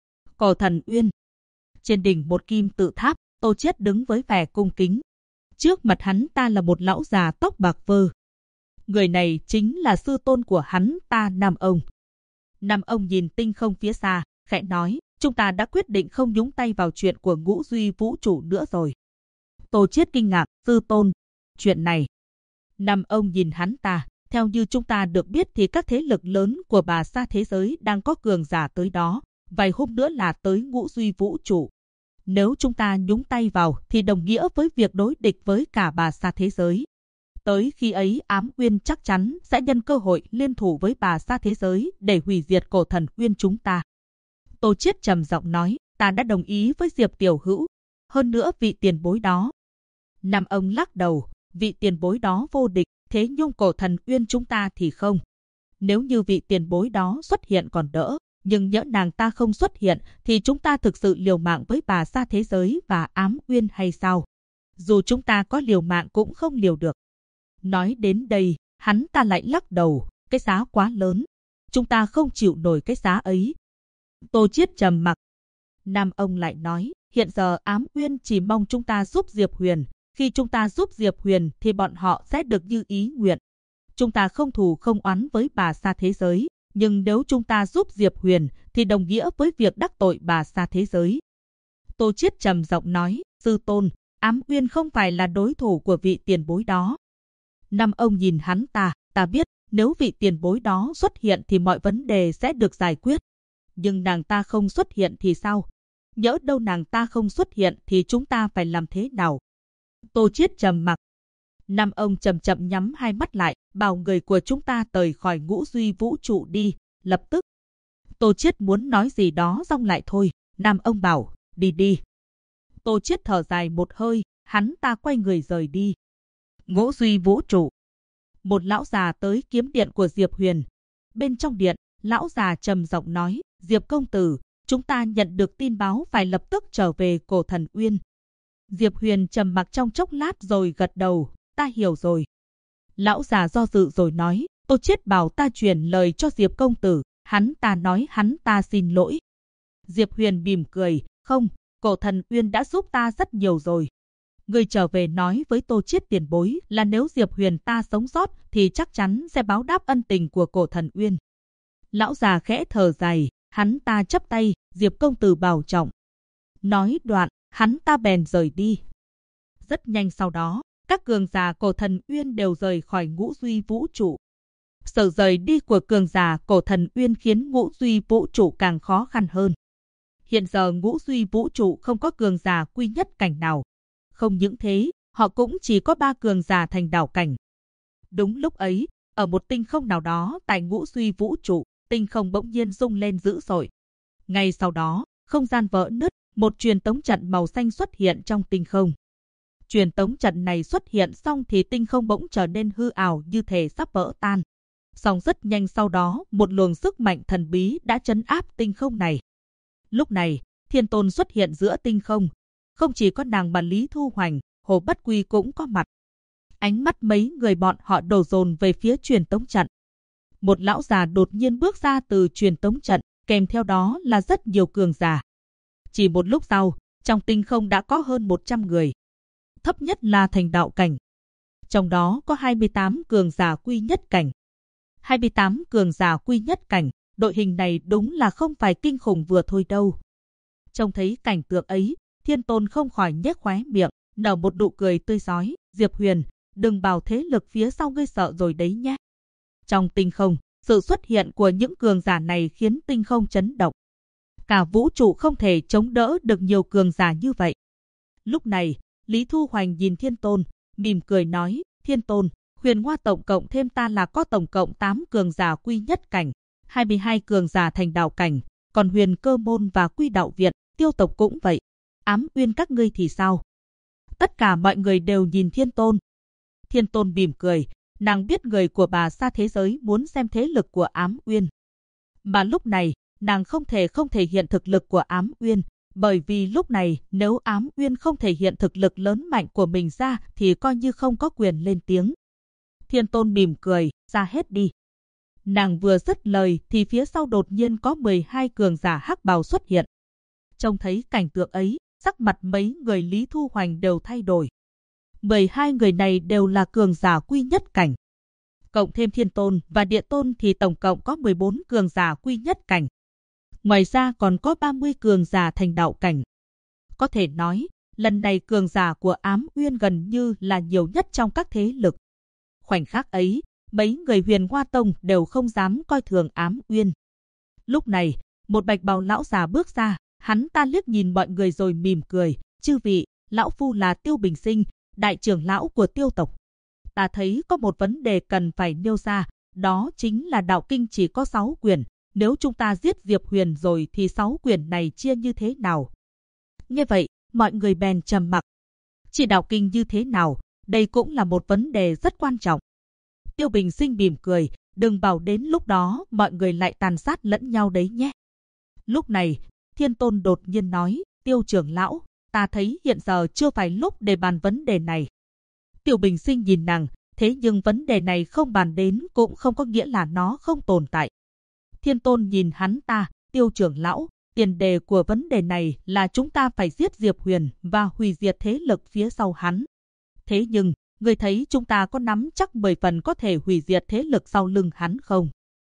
Cổ Thần Uyên. Trên đỉnh một kim tự tháp, Tô Chiết đứng với vẻ cung kính. Trước mặt hắn ta là một lão già tóc bạc phơ. Người này chính là sư tôn của hắn ta, Nam Ông. Nam Ông nhìn tinh không phía xa, khẽ nói, chúng ta đã quyết định không nhúng tay vào chuyện của ngũ duy vũ trụ nữa rồi. Tô Chiết kinh ngạc, sư tôn, chuyện này. Nam Ông nhìn hắn ta, theo như chúng ta được biết thì các thế lực lớn của bà Sa thế giới đang có cường giả tới đó, vài hôm nữa là tới ngũ duy vũ trụ. Nếu chúng ta nhúng tay vào thì đồng nghĩa với việc đối địch với cả bà Sa thế giới. Tới khi ấy Ám Uyên chắc chắn sẽ nhân cơ hội liên thủ với bà Sa thế giới để hủy diệt Cổ Thần Uyên chúng ta. Tô Chiết trầm giọng nói, ta đã đồng ý với Diệp tiểu hữu. Hơn nữa vị tiền bối đó. Nam Ông lắc đầu, vị tiền bối đó vô địch, thế nhưng Cổ Thần Uyên chúng ta thì không. Nếu như vị tiền bối đó xuất hiện còn đỡ, nhưng nhỡ nàng ta không xuất hiện thì chúng ta thực sự liều mạng với bà Sa thế giới và Ám Uyên hay sao? Dù chúng ta có liều mạng cũng không liều được. Nói đến đây, hắn ta lại lắc đầu, cái giá quá lớn. Chúng ta không chịu nổi cái giá ấy. Tô Chiết trầm mặc. Nam Ông lại nói, hiện giờ Ám Uyên chỉ mong chúng ta giúp Diệp Huyền. Khi chúng ta giúp Diệp Huyền thì bọn họ sẽ được như ý nguyện. Chúng ta không thù không oán với bà Sa thế giới, Nhưng nếu chúng ta giúp Diệp Huyền thì đồng nghĩa với việc đắc tội bà Sa thế giới. Tô Chiết trầm giọng nói, sư tôn, Ám Uyên không phải là đối thủ của vị tiền bối đó. Năm ông nhìn hắn ta biết nếu vị tiền bối đó xuất hiện thì mọi vấn đề sẽ được giải quyết. Nhưng nàng ta không xuất hiện thì sao? Nhỡ đâu nàng ta không xuất hiện thì chúng ta phải làm thế nào? Tô Chiết trầm mặc. Năm ông chậm chậm nhắm hai mắt lại, bảo người của chúng ta rời khỏi ngũ duy vũ trụ đi, lập tức. Tô Chiết muốn nói gì đó xong lại thôi, Nam ông bảo, đi. Tô Chiết thở dài một hơi, hắn ta quay người rời đi. Ngũ duy vũ trụ. Một lão già tới kiếm điện của Diệp Huyền. Bên trong điện, lão già trầm giọng nói, Diệp công tử, chúng ta nhận được tin báo phải lập tức trở về Cổ Thần Uyên. Diệp Huyền trầm mặc trong chốc lát rồi gật đầu, ta hiểu rồi. Lão già do dự rồi nói, Tô Chiết bảo ta truyền lời cho Diệp công tử, hắn ta nói hắn ta xin lỗi. Diệp Huyền mỉm cười, không, Cổ Thần Uyên đã giúp ta rất nhiều rồi. Người trở về nói với Tô Chiết tiền bối là nếu Diệp Huyền ta sống sót thì chắc chắn sẽ báo đáp ân tình của Cổ Thần Uyên. Lão già khẽ thở dài, hắn ta chắp tay, Diệp công tử bảo trọng. Nói đoạn, hắn ta bèn rời đi. Rất nhanh sau đó, các cường giả Cổ Thần Uyên đều rời khỏi ngũ duy vũ trụ. Sự rời đi của cường giả Cổ Thần Uyên khiến ngũ duy vũ trụ càng khó khăn hơn. Hiện giờ ngũ duy vũ trụ không có cường giả quy nhất cảnh nào. Không những thế, họ cũng chỉ có 3 cường giả thành đạo cảnh. Đúng lúc ấy, ở một tinh không nào đó tại ngũ duy vũ trụ, tinh không bỗng nhiên rung lên dữ dội. Ngay sau đó, không gian vỡ nứt, một truyền tống trận màu xanh xuất hiện trong tinh không. Truyền tống trận này xuất hiện xong thì tinh không bỗng trở nên hư ảo như thể sắp vỡ tan. Song rất nhanh sau đó, một luồng sức mạnh thần bí đã trấn áp tinh không này. Lúc này, Thiên Tôn xuất hiện giữa tinh không. Không chỉ có nàng mà Lý Thu Hoành, Hồ Bất Quy cũng có mặt. Ánh mắt mấy người bọn họ đổ dồn về phía truyền tống trận. Một lão già đột nhiên bước ra từ truyền tống trận, kèm theo đó là rất nhiều cường giả. Chỉ một lúc sau, trong tinh không đã có hơn 100 người. Thấp nhất là thành đạo cảnh. Trong đó có 28 cường giả quy nhất cảnh. 28 cường giả quy nhất cảnh, đội hình này đúng là không phải kinh khủng vừa thôi đâu. Trông thấy cảnh tượng ấy, Thiên Tôn không khỏi nhếch khóe miệng, nở một nụ cười tươi rói, Diệp Huyền, đừng bảo thế lực phía sau ngươi sợ rồi đấy nhé. Trong tinh không, sự xuất hiện của những cường giả này khiến tinh không chấn động. Cả vũ trụ không thể chống đỡ được nhiều cường giả như vậy. Lúc này, Lý Thu Hoành nhìn Thiên Tôn, mỉm cười nói, Thiên Tôn, Huyền Hoa tổng cộng thêm ta là có tổng cộng 8 cường giả quy nhất cảnh, 22 cường giả thành đạo cảnh, còn Huyền Cơ Môn và Quy Đạo Viện, Tiêu tộc cũng vậy. Ám Uyên các ngươi thì sao? Tất cả mọi người đều nhìn Thiên Tôn. Thiên Tôn mỉm cười, nàng biết người của bà Sa thế giới muốn xem thế lực của Ám Uyên. Mà lúc này, nàng không thể hiện thực lực của Ám Uyên, bởi vì lúc này nếu Ám Uyên không thể hiện thực lực lớn mạnh của mình ra thì coi như không có quyền lên tiếng. Thiên Tôn mỉm cười, ra hết đi. Nàng vừa dứt lời thì phía sau đột nhiên có 12 cường giả hắc bào xuất hiện. Trông thấy cảnh tượng ấy, sắc mặt mấy người Lý Thu Hoành đều thay đổi. 12 người này đều là cường giả quy nhất cảnh. Cộng thêm Thiên Tôn và Địa Tôn thì tổng cộng có 14 cường giả quy nhất cảnh. Ngoài ra còn có 30 cường giả thành đạo cảnh. Có thể nói, lần này cường giả của Ám Uyên gần như là nhiều nhất trong các thế lực. Khoảnh khắc ấy, mấy người Huyền Hoa Tông đều không dám coi thường Ám Uyên. Lúc này, một bạch bào lão già bước ra, hắn ta liếc nhìn mọi người rồi mỉm cười, chư vị, lão phu là Tiêu Bình Sinh, đại trưởng lão của Tiêu tộc. Ta thấy có một vấn đề cần phải nêu ra, đó chính là đạo kinh chỉ có 6 quyển, nếu chúng ta giết Diệp Huyền rồi thì 6 quyển này chia như thế nào? Nghe vậy, mọi người bèn trầm mặc. Chỉ đạo kinh như thế nào, đây cũng là một vấn đề rất quan trọng. Tiêu Bình Sinh mỉm cười, đừng bảo đến lúc đó mọi người lại tàn sát lẫn nhau đấy nhé. Lúc này, Thiên Tôn đột nhiên nói, Tiêu trưởng lão, ta thấy hiện giờ chưa phải lúc để bàn vấn đề này. Tiêu Bình Sinh nhìn nàng, thế nhưng vấn đề này không bàn đến cũng không có nghĩa là nó không tồn tại. Thiên Tôn nhìn hắn ta, Tiêu trưởng lão, tiền đề của vấn đề này là chúng ta phải giết Diệp Huyền và hủy diệt thế lực phía sau hắn. Thế nhưng, người thấy chúng ta có nắm chắc 10 phần có thể hủy diệt thế lực sau lưng hắn không?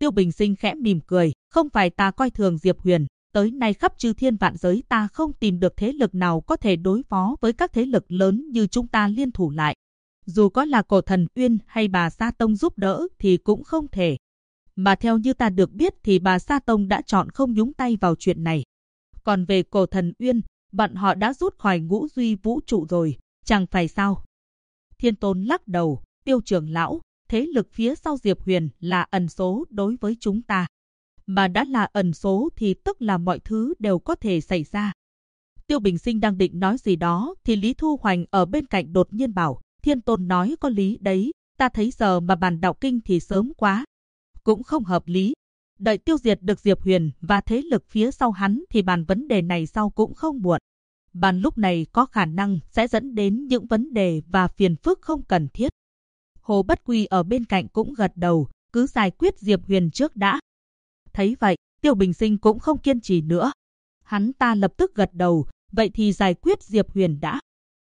Tiêu Bình Sinh khẽ mỉm cười, không phải ta coi thường Diệp Huyền, tới nay khắp chư thiên vạn giới ta không tìm được thế lực nào có thể đối phó với các thế lực lớn như chúng ta liên thủ lại. Dù có là Cổ Thần Uyên hay Bà Sa Tông giúp đỡ thì cũng không thể. Mà theo như ta được biết thì Bà Sa Tông đã chọn không nhúng tay vào chuyện này. Còn về Cổ Thần Uyên, bọn họ đã rút khỏi ngũ duy vũ trụ rồi, chẳng phải sao? Thiên Tôn lắc đầu, Tiêu trưởng lão, thế lực phía sau Diệp Huyền là ẩn số đối với chúng ta. Mà đã là ẩn số thì tức là mọi thứ đều có thể xảy ra. Tiêu Bình Sinh đang định nói gì đó thì Lý Thu Hoành ở bên cạnh đột nhiên bảo, Thiên Tôn nói có lý đấy, ta thấy giờ mà bàn đạo kinh thì sớm quá. Cũng không hợp lý. Đợi tiêu diệt được Diệp Huyền và thế lực phía sau hắn thì bàn vấn đề này sau cũng không muộn. Bàn lúc này có khả năng sẽ dẫn đến những vấn đề và phiền phức không cần thiết. Hồ Bất Quy ở bên cạnh cũng gật đầu, cứ giải quyết Diệp Huyền trước đã. Thấy vậy, Tiêu Bình Sinh cũng không kiên trì nữa. Hắn ta lập tức gật đầu, vậy thì giải quyết Diệp Huyền đã.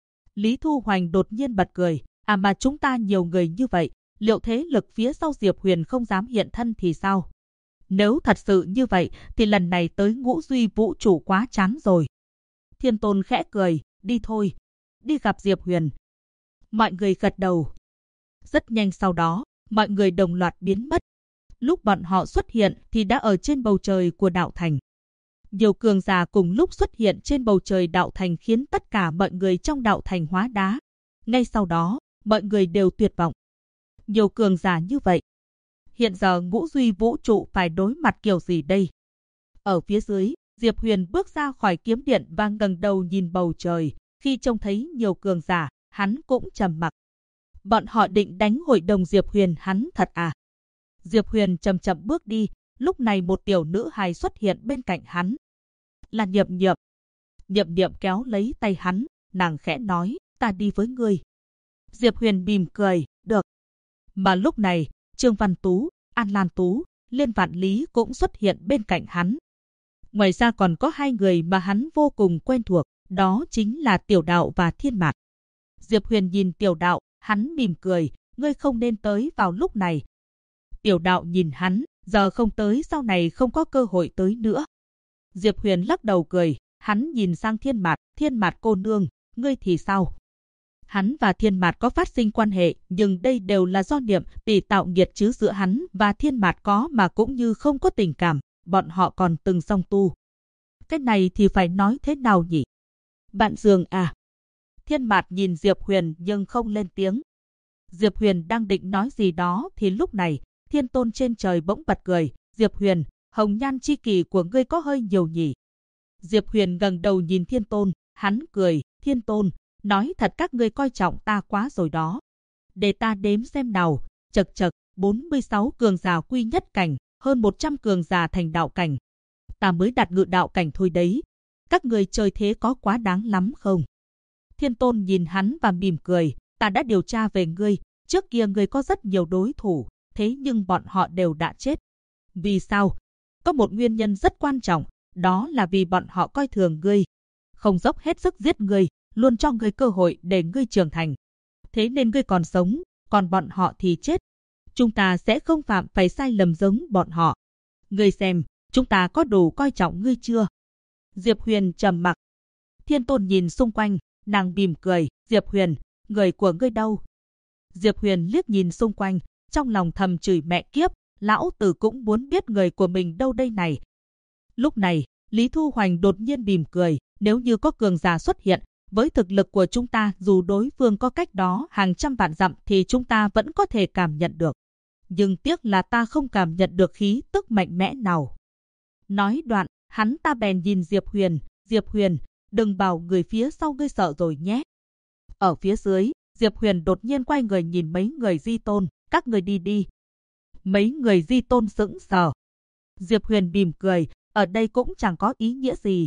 Lý Thu Hoành đột nhiên bật cười, mà chúng ta nhiều người như vậy, liệu thế lực phía sau Diệp Huyền không dám hiện thân thì sao? Nếu thật sự như vậy thì lần này tới ngũ duy vũ trụ quá chán rồi. Thiên Tôn khẽ cười, đi thôi, đi gặp Diệp Huyền. Mọi người gật đầu. Rất nhanh sau đó, mọi người đồng loạt biến mất. Lúc bọn họ xuất hiện thì đã ở trên bầu trời của đạo thành. Nhiều cường giả cùng lúc xuất hiện trên bầu trời đạo thành khiến tất cả mọi người trong đạo thành hóa đá. Ngay sau đó, mọi người đều tuyệt vọng. Nhiều cường giả như vậy. Hiện giờ ngũ duy vũ trụ phải đối mặt kiểu gì đây? Ở phía dưới, Diệp Huyền bước ra khỏi kiếm điện và ngẩng đầu nhìn bầu trời. Khi trông thấy nhiều cường giả, hắn cũng trầm mặc. Bọn họ định đánh hội đồng Diệp Huyền hắn thật à? Diệp Huyền chậm chậm bước đi, lúc này một tiểu nữ hài xuất hiện bên cạnh hắn. Là Niệm Niệm. Niệm Niệm kéo lấy tay hắn, nàng khẽ nói, ta đi với ngươi. Diệp Huyền mỉm cười, được. Mà lúc này, Trương Văn Tú, An Lan Tú, Liên Vạn Lý cũng xuất hiện bên cạnh hắn. Ngoài ra còn có hai người mà hắn vô cùng quen thuộc, đó chính là Tiểu Đạo và Thiên Mạt. Diệp Huyền nhìn Tiểu Đạo, hắn mỉm cười, ngươi không nên tới vào lúc này. Tiểu Đạo nhìn hắn, giờ không tới sau này không có cơ hội tới nữa. Diệp Huyền lắc đầu cười, hắn nhìn sang Thiên Mạt cô nương, ngươi thì sao? Hắn và Thiên Mạt có phát sinh quan hệ, nhưng đây đều là do Niệm tỷ tạo nghiệt chứ giữa hắn và Thiên Mạt có mà cũng như không có tình cảm, bọn họ còn từng song tu. Cái này thì phải nói thế nào nhỉ? Bạn giường à? Thiên Mạt nhìn Diệp Huyền nhưng không lên tiếng. Diệp Huyền đang định nói gì đó thì lúc này, Thiên Tôn trên trời bỗng bật cười, Diệp Huyền, hồng nhan chi kỷ của ngươi có hơi nhiều nhỉ? Diệp Huyền ngẩng đầu nhìn Thiên Tôn, hắn cười, Thiên Tôn, nói thật các ngươi coi trọng ta quá rồi đó. Để ta đếm xem nào, chật chật, 46 cường giả quy nhất cảnh, hơn 100 cường giả thành đạo cảnh. Ta mới đạt ngự đạo cảnh thôi đấy. Các người chơi thế có quá đáng lắm không? Thiên Tôn nhìn hắn và mỉm cười, ta đã điều tra về ngươi, trước kia ngươi có rất nhiều đối thủ, thế nhưng bọn họ đều đã chết. Vì sao? Có một nguyên nhân rất quan trọng, đó là vì bọn họ coi thường ngươi, không dốc hết sức giết ngươi, luôn cho ngươi cơ hội để ngươi trưởng thành. Thế nên ngươi còn sống, còn bọn họ thì chết. Chúng ta sẽ không phạm phải sai lầm giống bọn họ. Ngươi xem, chúng ta có đủ coi trọng ngươi chưa? Diệp Huyền trầm mặc. Thiên Tôn nhìn xung quanh, nàng mỉm cười, Diệp Huyền, người của ngươi đâu? Diệp Huyền liếc nhìn xung quanh, trong lòng thầm chửi mẹ kiếp, lão tử cũng muốn biết người của mình đâu đây này. Lúc này, Lý Thu Hoành đột nhiên mỉm cười, nếu như có cường giả xuất hiện, với thực lực của chúng ta dù đối phương có cách đó hàng trăm vạn dặm thì chúng ta vẫn có thể cảm nhận được. Nhưng tiếc là ta không cảm nhận được khí tức mạnh mẽ nào. Nói đoạn, hắn ta bèn nhìn Diệp Huyền, đừng bảo người phía sau ngươi sợ rồi nhé. Ở phía dưới, Diệp Huyền đột nhiên quay người nhìn mấy người Di Tôn, các người đi đi. Mấy người Di Tôn sững sờ. Diệp Huyền mỉm cười, ở đây cũng chẳng có ý nghĩa gì.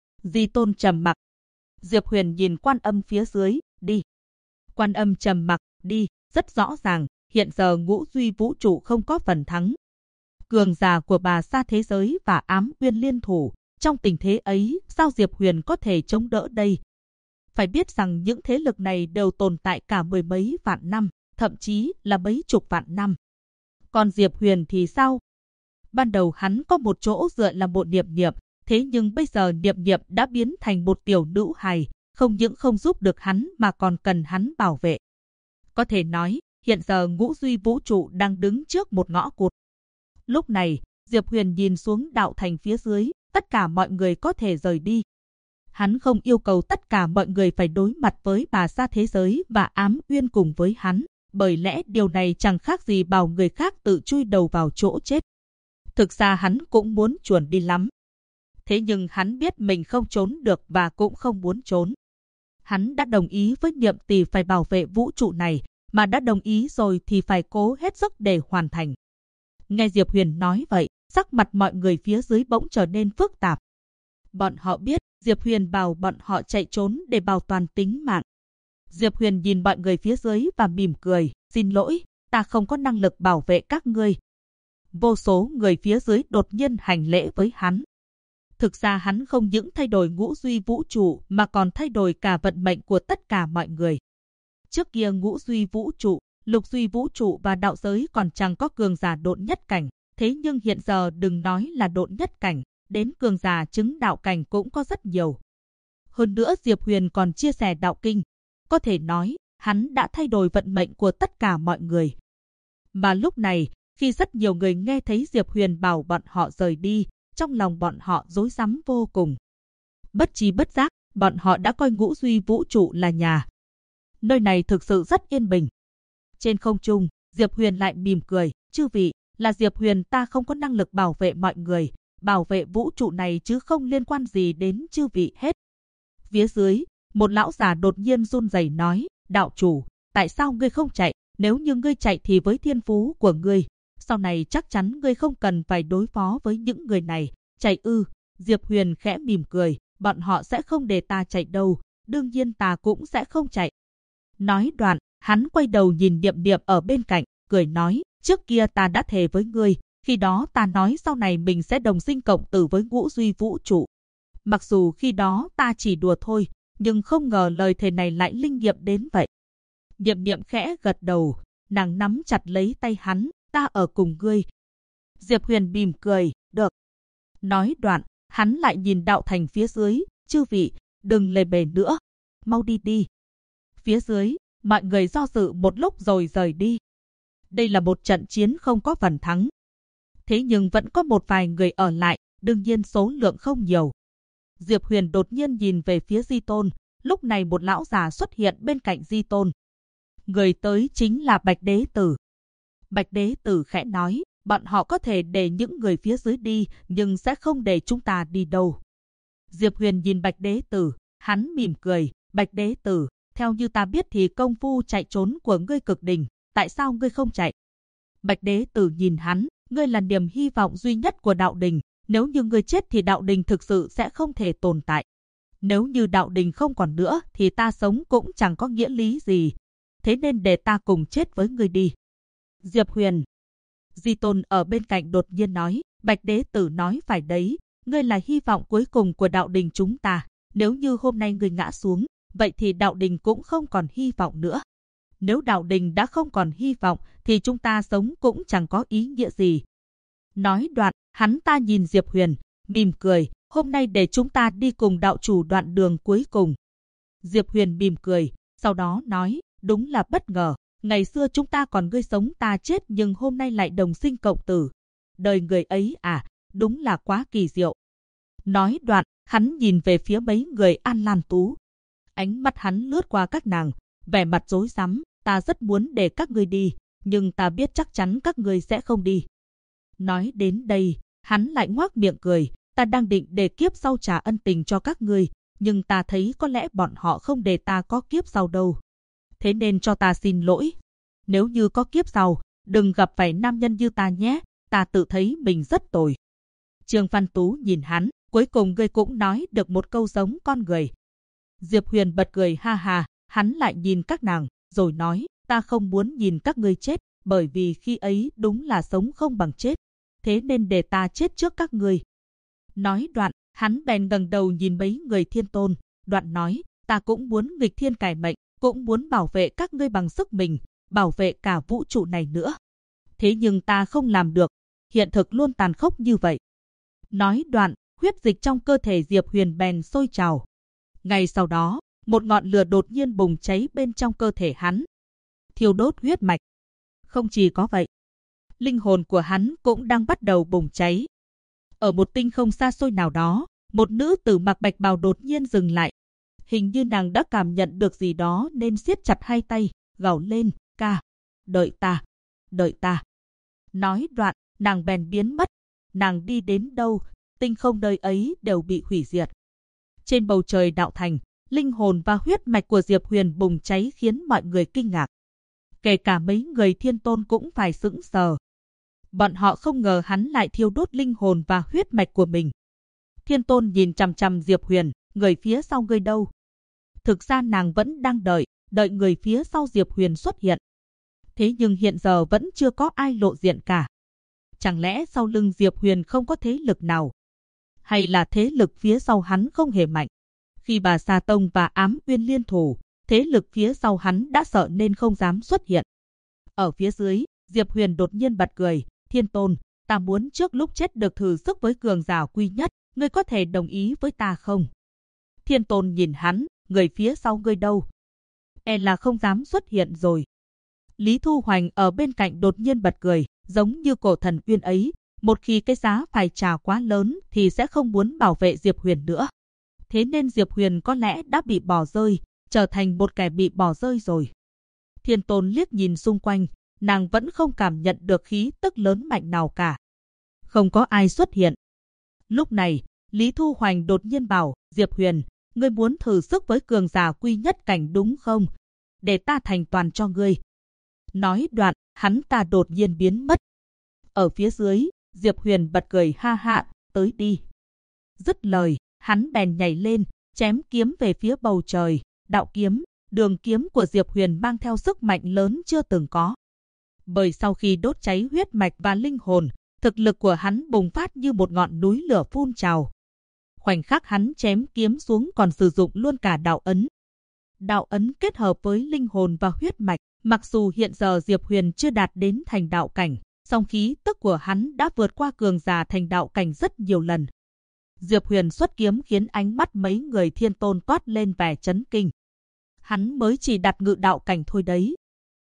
Di Tôn trầm mặc. Diệp Huyền nhìn Quan Âm phía dưới, đi. Quan Âm trầm mặc, đi, rất rõ ràng, hiện giờ ngũ duy vũ trụ không có phần thắng. Cường giả của Bà Sa thế giới và Ám Uyên liên thủ, trong tình thế ấy, sao Diệp Huyền có thể chống đỡ đây? Phải biết rằng những thế lực này đều tồn tại cả mười mấy vạn năm, thậm chí là mấy chục vạn năm. Còn Diệp Huyền thì sao? Ban đầu hắn có một chỗ dựa là một Niệm Niệm, thế nhưng bây giờ Niệm Niệm đã biến thành một tiểu nữ hài, không những không giúp được hắn mà còn cần hắn bảo vệ. Có thể nói, hiện giờ ngũ duy vũ trụ đang đứng trước một ngõ cụt. Lúc này, Diệp Huyền nhìn xuống đạo thành phía dưới, tất cả mọi người có thể rời đi. Hắn không yêu cầu tất cả mọi người phải đối mặt với bà sa thế giới và ám uyên cùng với hắn, bởi lẽ điều này chẳng khác gì bảo người khác tự chui đầu vào chỗ chết. Thực ra hắn cũng muốn chuồn đi lắm. Thế nhưng hắn biết mình không trốn được và cũng không muốn trốn. Hắn đã đồng ý với Niệm Tỷ phải bảo vệ vũ trụ này, mà đã đồng ý rồi thì phải cố hết sức để hoàn thành. Nghe Diệp Huyền nói vậy, sắc mặt mọi người phía dưới bỗng trở nên phức tạp. Bọn họ biết Diệp Huyền bảo bọn họ chạy trốn để bảo toàn tính mạng. Diệp Huyền nhìn mọi người phía dưới và mỉm cười, xin lỗi, ta không có năng lực bảo vệ các ngươi. Vô số người phía dưới đột nhiên hành lễ với hắn. Thực ra hắn không những thay đổi ngũ duy vũ trụ mà còn thay đổi cả vận mệnh của tất cả mọi người. Trước kia ngũ duy vũ trụ, lục duy vũ trụ và đạo giới còn chẳng có cường giả độn nhất cảnh. Thế nhưng hiện giờ đừng nói là độn nhất cảnh, đến cường giả chứng đạo cảnh cũng có rất nhiều. Hơn nữa Diệp Huyền còn chia sẻ đạo kinh. Có thể nói, hắn đã thay đổi vận mệnh của tất cả mọi người. Mà lúc này, khi rất nhiều người nghe thấy Diệp Huyền bảo bọn họ rời đi, trong lòng bọn họ rối rắm vô cùng. Bất tri bất giác, bọn họ đã coi ngũ duy vũ trụ là nhà. Nơi này thực sự rất yên bình. Trên không trung, Diệp Huyền lại mỉm cười, chư vị, là Diệp Huyền ta không có năng lực bảo vệ mọi người, bảo vệ vũ trụ này chứ không liên quan gì đến chư vị hết. Phía dưới, một lão già đột nhiên run rẩy nói, đạo chủ, tại sao ngươi không chạy? Nếu như ngươi chạy thì với thiên phú của ngươi, sau này chắc chắn ngươi không cần phải đối phó với những người này. Chạy ư? Diệp Huyền khẽ mỉm cười, bọn họ sẽ không để ta chạy đâu, đương nhiên ta cũng sẽ không chạy. Nói đoạn, hắn quay đầu nhìn Niệm Niệm ở bên cạnh, cười nói, trước kia ta đã thề với ngươi, khi đó ta nói sau này mình sẽ đồng sinh cộng tử với ngũ duy vũ trụ. Mặc dù khi đó ta chỉ đùa thôi, nhưng không ngờ lời thề này lại linh nghiệm đến vậy. Niệm Niệm khẽ gật đầu, nàng nắm chặt lấy tay hắn, ta ở cùng ngươi. Diệp Huyền mỉm cười, được. Nói đoạn, hắn lại nhìn đạo thành phía dưới, chư vị, đừng lề bề nữa, mau đi đi. Phía dưới, mọi người do dự một lúc rồi rời đi. Đây là một trận chiến không có phần thắng. Thế nhưng vẫn có một vài người ở lại, đương nhiên số lượng không nhiều. Diệp Huyền đột nhiên nhìn về phía Di Tôn, lúc này một lão già xuất hiện bên cạnh Di Tôn. Người tới chính là Bạch Đế Tử. Bạch Đế Tử khẽ nói, bọn họ có thể để những người phía dưới đi, nhưng sẽ không để chúng ta đi đâu. Diệp Huyền nhìn Bạch Đế Tử, hắn mỉm cười, Bạch Đế Tử, theo như ta biết thì công phu chạy trốn của ngươi cực đỉnh, tại sao ngươi không chạy? Bạch Đế Tử nhìn hắn, ngươi là niềm hy vọng duy nhất của đạo đình, nếu như ngươi chết thì đạo đình thực sự sẽ không thể tồn tại. Nếu như đạo đình không còn nữa thì ta sống cũng chẳng có nghĩa lý gì, thế nên để ta cùng chết với ngươi đi. Diệp Huyền. Di Tôn ở bên cạnh đột nhiên nói, Bạch Đế Tử nói phải đấy, ngươi là hy vọng cuối cùng của đạo đình chúng ta, nếu như hôm nay ngươi ngã xuống, vậy thì đạo đình cũng không còn hy vọng nữa. Nếu đạo đình đã không còn hy vọng thì chúng ta sống cũng chẳng có ý nghĩa gì. Nói đoạn, hắn ta nhìn Diệp Huyền, mỉm cười, hôm nay để chúng ta đi cùng đạo chủ đoạn đường cuối cùng. Diệp Huyền mỉm cười, sau đó nói, đúng là bất ngờ, ngày xưa chúng ta còn ngươi sống ta chết nhưng hôm nay lại đồng sinh cộng tử. Đời người ấy à, đúng là quá kỳ diệu. Nói đoạn, hắn nhìn về phía mấy người An Lan Tú. Ánh mắt hắn lướt qua các nàng, vẻ mặt rối rắm, ta rất muốn để các ngươi đi, nhưng ta biết chắc chắn các ngươi sẽ không đi. Nói đến đây, hắn lại ngoác miệng cười, ta đang định để kiếp sau trả ân tình cho các ngươi, nhưng ta thấy có lẽ bọn họ không để ta có kiếp sau đâu. Thế nên cho ta xin lỗi. Nếu như có kiếp sau, đừng gặp phải nam nhân như ta nhé, ta tự thấy mình rất tồi. Trương Văn Tú nhìn hắn, cuối cùng ngươi cũng nói được một câu giống con người. Diệp Huyền bật cười ha ha, hắn lại nhìn các nàng, rồi nói, ta không muốn nhìn các ngươi chết, bởi vì khi ấy đúng là sống không bằng chết. Thế nên để ta chết trước các ngươi. Nói đoạn, hắn bèn ngẩng đầu nhìn mấy người thiên tôn, đoạn nói, ta cũng muốn nghịch thiên cải mệnh, cũng muốn bảo vệ các ngươi bằng sức mình, bảo vệ cả vũ trụ này nữa. Thế nhưng ta không làm được. hiện thực luôn tàn khốc như vậy. Nói đoạn, huyết dịch trong cơ thể Diệp Huyền bèn sôi trào. Ngay sau đó, một ngọn lửa đột nhiên bùng cháy bên trong cơ thể hắn, thiêu đốt huyết mạch. Không chỉ có vậy, linh hồn của hắn cũng đang bắt đầu bùng cháy. Ở một tinh không xa xôi nào đó, một nữ tử mặc bạch bào đột nhiên dừng lại. Hình như nàng đã cảm nhận được gì đó nên siết chặt hai tay, gào lên, ca, đợi ta, đợi ta. Nói đoạn, nàng bèn biến mất. Nàng đi đến đâu, tinh không nơi ấy đều bị hủy diệt. Trên bầu trời đạo thành, linh hồn và huyết mạch của Diệp Huyền bùng cháy khiến mọi người kinh ngạc. Kể cả mấy người Thiên Tôn cũng phải sững sờ. Bọn họ không ngờ hắn lại thiêu đốt linh hồn và huyết mạch của mình. Thiên Tôn nhìn chằm chằm Diệp Huyền, người phía sau ngươi đâu? Thực ra nàng vẫn đang đợi người phía sau Diệp Huyền xuất hiện. Thế nhưng hiện giờ vẫn chưa có ai lộ diện cả. Chẳng lẽ sau lưng Diệp Huyền không có thế lực nào? Hay là thế lực phía sau hắn không hề mạnh? Khi Bà Sa Tông và Ám Uyên liên thủ, thế lực phía sau hắn đã sợ nên không dám xuất hiện. Ở phía dưới, Diệp Huyền đột nhiên bật cười, Thiên Tôn, ta muốn trước lúc chết được thử sức với cường giả quy nhất, ngươi có thể đồng ý với ta không? Thiên Tôn nhìn hắn, người phía sau ngươi đâu? E là không dám xuất hiện rồi. Lý Thu Hoành ở bên cạnh đột nhiên bật cười, giống như cổ thần Uyên ấy, một khi cái giá phải trả quá lớn thì sẽ không muốn bảo vệ Diệp Huyền nữa. Thế nên Diệp Huyền có lẽ đã bị bỏ rơi, trở thành một kẻ bị bỏ rơi rồi. Thiên Tôn liếc nhìn xung quanh, nàng vẫn không cảm nhận được khí tức lớn mạnh nào cả. Không có ai xuất hiện. Lúc này, Lý Thu Hoành đột nhiên bảo, Diệp Huyền, ngươi muốn thử sức với cường giả quy nhất cảnh đúng không? Để ta thành toàn cho ngươi. Nói đoạn, hắn ta đột nhiên biến mất. Ở phía dưới, Diệp Huyền bật cười ha ha, tới đi. Dứt lời, hắn bèn nhảy lên, chém kiếm về phía bầu trời. Đạo kiếm, đường kiếm của Diệp Huyền mang theo sức mạnh lớn chưa từng có. Bởi sau khi đốt cháy huyết mạch và linh hồn, thực lực của hắn bùng phát như một ngọn núi lửa phun trào. Khoảnh khắc hắn chém kiếm xuống còn sử dụng luôn cả đạo ấn. Đạo ấn kết hợp với linh hồn và huyết mạch, mặc dù hiện giờ Diệp Huyền chưa đạt đến thành đạo cảnh, song khí tức của hắn đã vượt qua cường giả thành đạo cảnh rất nhiều lần. Diệp Huyền xuất kiếm khiến ánh mắt mấy người Thiên Tôn toát lên vẻ chấn kinh. Hắn mới chỉ đạt ngự đạo cảnh thôi đấy.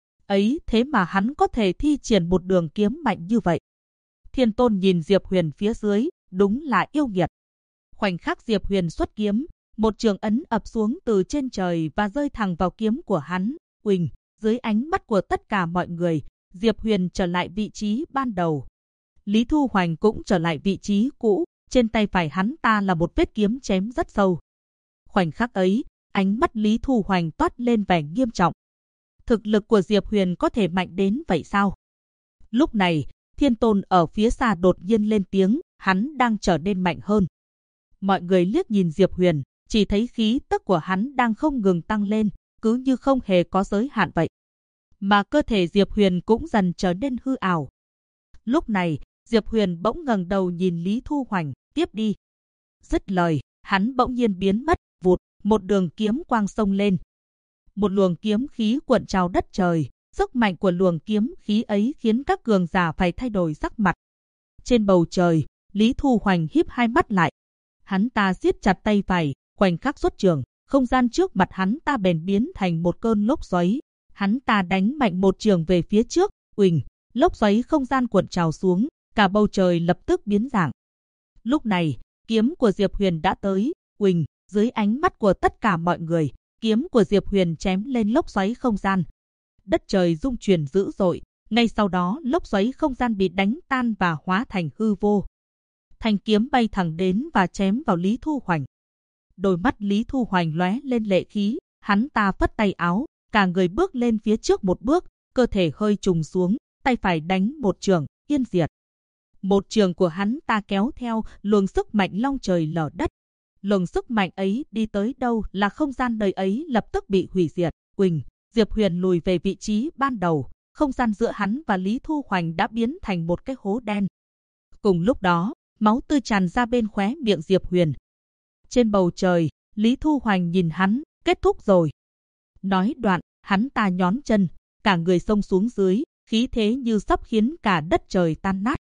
Ấy thế mà hắn có thể thi triển một đường kiếm mạnh như vậy. Thiên Tôn nhìn Diệp Huyền phía dưới, đúng là yêu nghiệt. Khoảnh khắc Diệp Huyền xuất kiếm, một trường ấn ập xuống từ trên trời và rơi thẳng vào kiếm của hắn. Uỳnh, dưới ánh mắt của tất cả mọi người, Diệp Huyền trở lại vị trí ban đầu. Lý Thu Hoành cũng trở lại vị trí cũ, trên tay phải hắn ta là một vết kiếm chém rất sâu. Khoảnh khắc ấy, ánh mắt Lý Thu Hoành toát lên vẻ nghiêm trọng. Thực lực của Diệp Huyền có thể mạnh đến vậy sao? Lúc này, Thiên Tôn ở phía xa đột nhiên lên tiếng, hắn đang trở nên mạnh hơn. Mọi người liếc nhìn Diệp Huyền, chỉ thấy khí tức của hắn đang không ngừng tăng lên, cứ như không hề có giới hạn vậy. Mà cơ thể Diệp Huyền cũng dần trở nên hư ảo. Lúc này, Diệp Huyền bỗng ngẩng đầu nhìn Lý Thu Hoành, tiếp đi. Dứt lời, hắn bỗng nhiên biến mất, vụt, một đường kiếm quang xông lên. Một luồng kiếm khí cuộn trào đất trời, sức mạnh của luồng kiếm khí ấy khiến các cường giả phải thay đổi sắc mặt. Trên bầu trời, Lý Thu Hoành híp hai mắt lại. Hắn ta siết chặt tay phải, khoảnh khắc xuất trường, không gian trước mặt hắn ta bèn biến thành một cơn lốc xoáy. Hắn ta đánh mạnh một trường về phía trước, uỳnh, lốc xoáy không gian cuộn trào xuống, cả bầu trời lập tức biến dạng. Lúc này, kiếm của Diệp Huyền đã tới, uỳnh, dưới ánh mắt của tất cả mọi người, kiếm của Diệp Huyền chém lên lốc xoáy không gian. Đất trời rung chuyển dữ dội, ngay sau đó lốc xoáy không gian bị đánh tan và hóa thành hư vô. Thanh kiếm bay thẳng đến và chém vào Lý Thu Hoành. Đôi mắt Lý Thu Hoành lóe lên lệ khí, hắn ta phất tay áo, cả người bước lên phía trước một bước, cơ thể hơi trùng xuống, tay phải đánh một trường, yên diệt. Một trường của hắn ta kéo theo luồng sức mạnh long trời lở đất. Luồng sức mạnh ấy đi tới đâu là không gian nơi ấy lập tức bị hủy diệt. Uỳnh, Diệp Huyền lùi về vị trí ban đầu, không gian giữa hắn và Lý Thu Hoành đã biến thành một cái hố đen. Cùng lúc đó, máu tươi tràn ra bên khóe miệng Diệp Huyền. Trên bầu trời, Lý Thu Hoành nhìn hắn, kết thúc rồi. Nói đoạn, hắn ta nhón chân, cả người xông xuống dưới, khí thế như sắp khiến cả đất trời tan nát.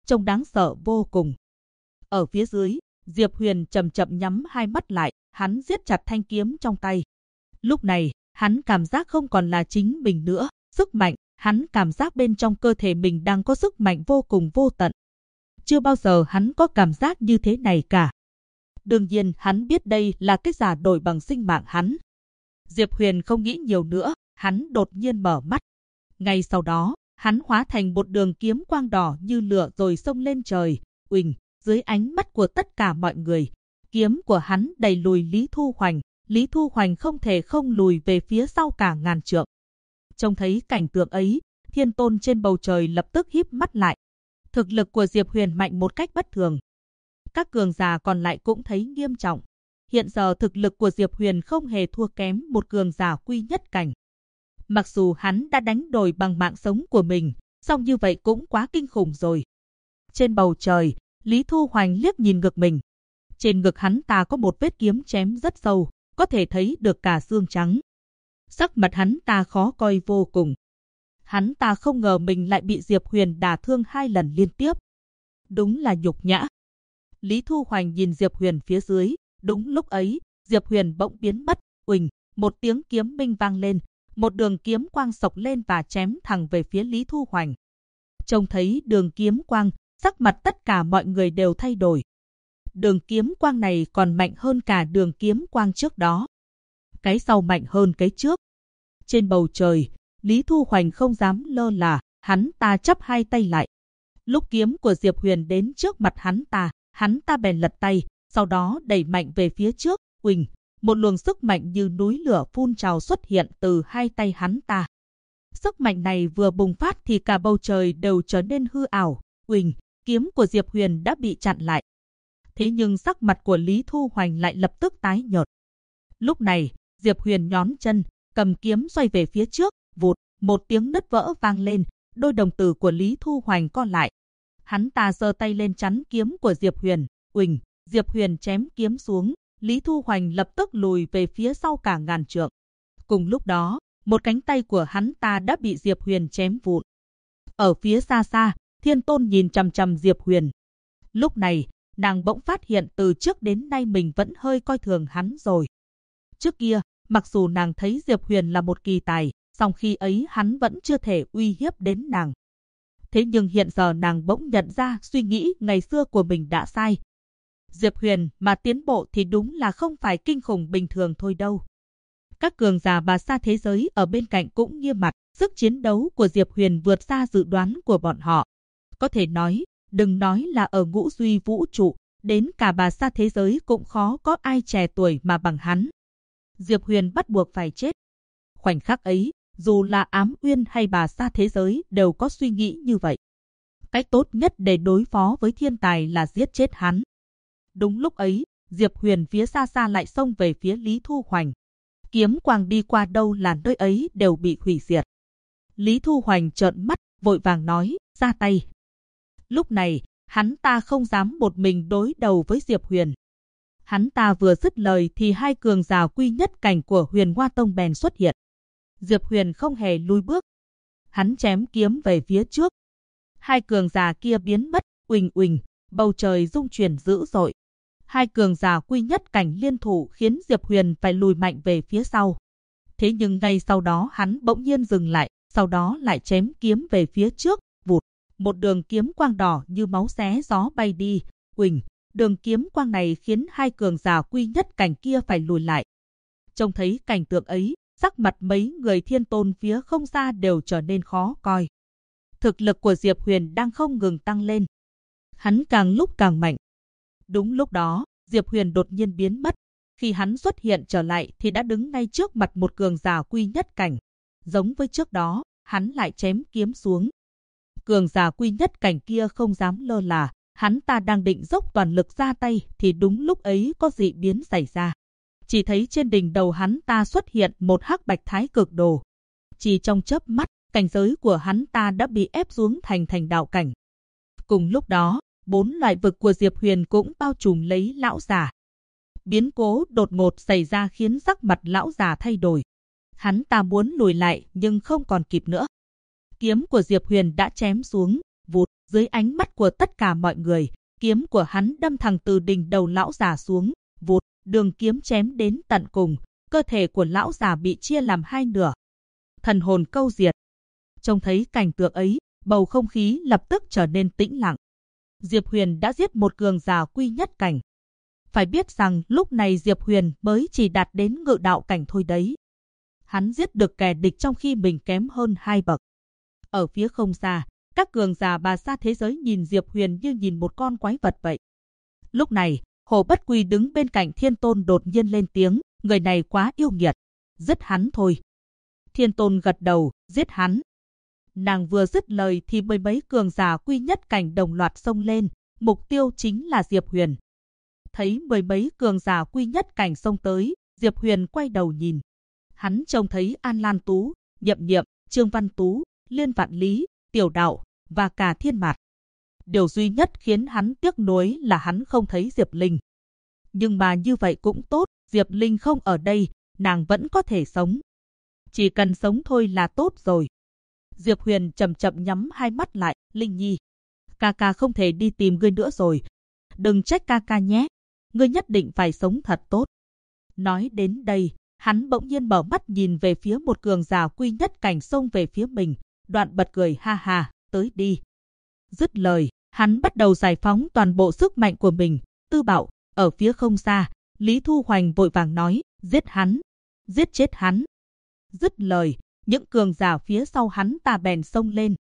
trông đáng sợ vô cùng. Ở phía dưới, Diệp Huyền chậm chậm nhắm hai mắt lại, hắn siết chặt thanh kiếm trong tay. Lúc này, hắn cảm giác không còn là chính mình nữa, sức mạnh, hắn cảm giác bên trong cơ thể mình đang có sức mạnh vô cùng vô tận. Chưa bao giờ hắn có cảm giác như thế này cả. Đương nhiên hắn biết đây là cái giả đổi bằng sinh mạng hắn. Diệp Huyền không nghĩ nhiều nữa, hắn đột nhiên mở mắt. Ngay sau đó, hắn hóa thành một đường kiếm quang đỏ như lửa rồi xông lên trời, uỳnh, dưới ánh mắt của tất cả mọi người. Kiếm của hắn đẩy lùi Lý Thu Hoành, Lý Thu Hoành không thể không lùi về phía sau cả ngàn trượng. Trông thấy cảnh tượng ấy, thiên tôn trên bầu trời lập tức híp mắt lại. Thực lực của Diệp Huyền mạnh một cách bất thường. Các cường giả còn lại cũng thấy nghiêm trọng. Hiện giờ thực lực của Diệp Huyền không hề thua kém một cường giả quy nhất cảnh. Mặc dù hắn đã đánh đổi bằng mạng sống của mình, song như vậy cũng quá kinh khủng rồi. Trên bầu trời, Lý Thu Hoành liếc nhìn ngực mình. Trên ngực hắn ta có một vết kiếm chém rất sâu, có thể thấy được cả xương trắng. Sắc mặt hắn ta khó coi vô cùng. Hắn ta không ngờ mình lại bị Diệp Huyền đả thương 2 lần liên tiếp. Đúng là nhục nhã. Lý Thu Hoành nhìn Diệp Huyền phía dưới. Đúng lúc ấy, Diệp Huyền bỗng biến mất. Uỳnh, một tiếng kiếm minh vang lên. Một đường kiếm quang xộc lên và chém thẳng về phía Lý Thu Hoành. Trông thấy đường kiếm quang, sắc mặt tất cả mọi người đều thay đổi. Đường kiếm quang này còn mạnh hơn cả đường kiếm quang trước đó. Cái sau mạnh hơn cái trước. Trên bầu trời, Lý Thu Hoành không dám lơ là, hắn ta chắp hai tay lại. Lúc kiếm của Diệp Huyền đến trước mặt hắn ta bèn lật tay, sau đó đẩy mạnh về phía trước, uỳnh, một luồng sức mạnh như núi lửa phun trào xuất hiện từ hai tay hắn ta. Sức mạnh này vừa bùng phát thì cả bầu trời đều trở nên hư ảo, uỳnh, kiếm của Diệp Huyền đã bị chặn lại. Thế nhưng sắc mặt của Lý Thu Hoành lại lập tức tái nhợt. Lúc này, Diệp Huyền nhón chân, cầm kiếm xoay về phía trước, vụt, một tiếng nứt vỡ vang lên, đôi đồng tử của Lý Thu Hoành co lại. Hắn ta giơ tay lên chắn kiếm của Diệp Huyền, uỳnh, Diệp Huyền chém kiếm xuống, Lý Thu Hoành lập tức lùi về phía sau cả ngàn trượng. Cùng lúc đó, một cánh tay của hắn ta đã bị Diệp Huyền chém vụn. Ở phía xa xa, Thiên Tôn nhìn chằm chằm Diệp Huyền. Lúc này, nàng bỗng phát hiện từ trước đến nay mình vẫn hơi coi thường hắn rồi. Trước kia, mặc dù nàng thấy Diệp Huyền là một kỳ tài, song khi ấy hắn vẫn chưa thể uy hiếp đến nàng. Thế nhưng hiện giờ nàng bỗng nhận ra suy nghĩ ngày xưa của mình đã sai. Diệp Huyền mà tiến bộ thì đúng là không phải kinh khủng bình thường thôi đâu. Các cường giả bà sa thế giới ở bên cạnh cũng nghiêm mặt, sức chiến đấu của Diệp Huyền vượt xa dự đoán của bọn họ. Có thể nói, đừng nói là ở ngũ duy vũ trụ, đến cả bà sa thế giới cũng khó có ai trẻ tuổi mà bằng hắn. Diệp Huyền bắt buộc phải chết. Khoảnh khắc ấy, dù là Ám Uyên hay bà sa thế giới đều có suy nghĩ như vậy. Cách tốt nhất để đối phó với thiên tài là giết chết hắn. Đúng lúc ấy, Diệp Huyền phía xa xa lại xông về phía Lý Thu Hoành. Kiếm quang đi qua đâu là nơi ấy đều bị hủy diệt. Lý Thu Hoành trợn mắt, vội vàng nói, ra tay. Lúc này, hắn ta không dám một mình đối đầu với Diệp Huyền. Hắn ta vừa dứt lời thì hai cường giả quy nhất cảnh của Huyền Hoa Tông bèn xuất hiện. Diệp Huyền không hề lùi bước. Hắn chém kiếm về phía trước. Hai cường giả kia biến mất, uỳnh uỳnh, bầu trời rung chuyển dữ dội. Hai cường giả quy nhất cảnh liên thủ khiến Diệp Huyền phải lùi mạnh về phía sau. Thế nhưng ngay sau đó hắn bỗng nhiên dừng lại, sau đó lại chém kiếm về phía trước, vụt. Một đường kiếm quang đỏ như máu xé gió bay đi, uỳnh. Đường kiếm quang này khiến hai cường giả quy nhất cảnh kia phải lùi lại. Trông thấy cảnh tượng ấy, sắc mặt mấy người thiên tôn phía không xa đều trở nên khó coi. Thực lực của Diệp Huyền đang không ngừng tăng lên. Hắn càng lúc càng mạnh. Đúng lúc đó, Diệp Huyền đột nhiên biến mất. Khi hắn xuất hiện trở lại thì đã đứng ngay trước mặt một cường giả quy nhất cảnh. Giống với trước đó, hắn lại chém kiếm xuống. Cường giả quy nhất cảnh kia không dám lơ là. Hắn ta đang định dốc toàn lực ra tay thì đúng lúc ấy có dị biến xảy ra. Chỉ thấy trên đỉnh đầu hắn ta xuất hiện một hắc bạch thái cực đồ. Chỉ trong chớp mắt, cảnh giới của hắn ta đã bị ép xuống thành đạo cảnh. Cùng lúc đó, 4 loại vực của Diệp Huyền cũng bao trùm lấy lão già. Biến cố đột ngột xảy ra khiến sắc mặt lão già thay đổi. Hắn ta muốn lùi lại nhưng không còn kịp nữa. Kiếm của Diệp Huyền đã chém xuống, vụt, Dưới ánh mắt của tất cả mọi người, kiếm của hắn đâm thẳng từ đỉnh đầu lão già xuống, vụt, đường kiếm chém đến tận cùng, cơ thể của lão già bị chia làm hai nửa. Thần hồn câu diệt. Trông thấy cảnh tượng ấy, bầu không khí lập tức trở nên tĩnh lặng. Diệp Huyền đã giết một cường giả quy nhất cảnh. Phải biết rằng lúc này Diệp Huyền mới chỉ đạt đến ngự đạo cảnh thôi đấy. Hắn giết được kẻ địch trong khi mình kém hơn 2 bậc. Ở phía không xa, các cường giả bà xa thế giới nhìn Diệp Huyền như nhìn một con quái vật vậy. Lúc này, Hồ Bất Quy đứng bên cạnh Thiên Tôn đột nhiên lên tiếng, người này quá yêu nghiệt, giết hắn thôi. Thiên Tôn gật đầu, giết hắn. Nàng vừa dứt lời thì mười mấy cường giả quy nhất cảnh đồng loạt xông lên, mục tiêu chính là Diệp Huyền. Thấy mười mấy cường giả quy nhất cảnh xông tới, Diệp Huyền quay đầu nhìn. Hắn trông thấy An Lan Tú, Nhậm Nhiệm, Trương Văn Tú, Liên Vạn Lý, Tiểu Đạo và cả Thiên Mạt. Điều duy nhất khiến hắn tiếc nuối là hắn không thấy Diệp Linh. Nhưng mà như vậy cũng tốt, Diệp Linh không ở đây, nàng vẫn có thể sống. Chỉ cần sống thôi là tốt rồi. Diệp Huyền chậm chậm nhắm hai mắt lại, Linh Nhi. Ca ca không thể đi tìm ngươi nữa rồi. Đừng trách ca ca nhé. Ngươi nhất định phải sống thật tốt. Nói đến đây, hắn bỗng nhiên mở mắt nhìn về phía một cường giả quy nhất cảnh xông về phía mình, đoạn bật cười ha ha, tới đi. Dứt lời, hắn bắt đầu giải phóng toàn bộ sức mạnh của mình. Tư Bảo, ở phía không xa, Lý Thu Hoành vội vàng nói, giết hắn, giết chết hắn. Dứt lời, những cường giả phía sau hắn ta bèn xông lên,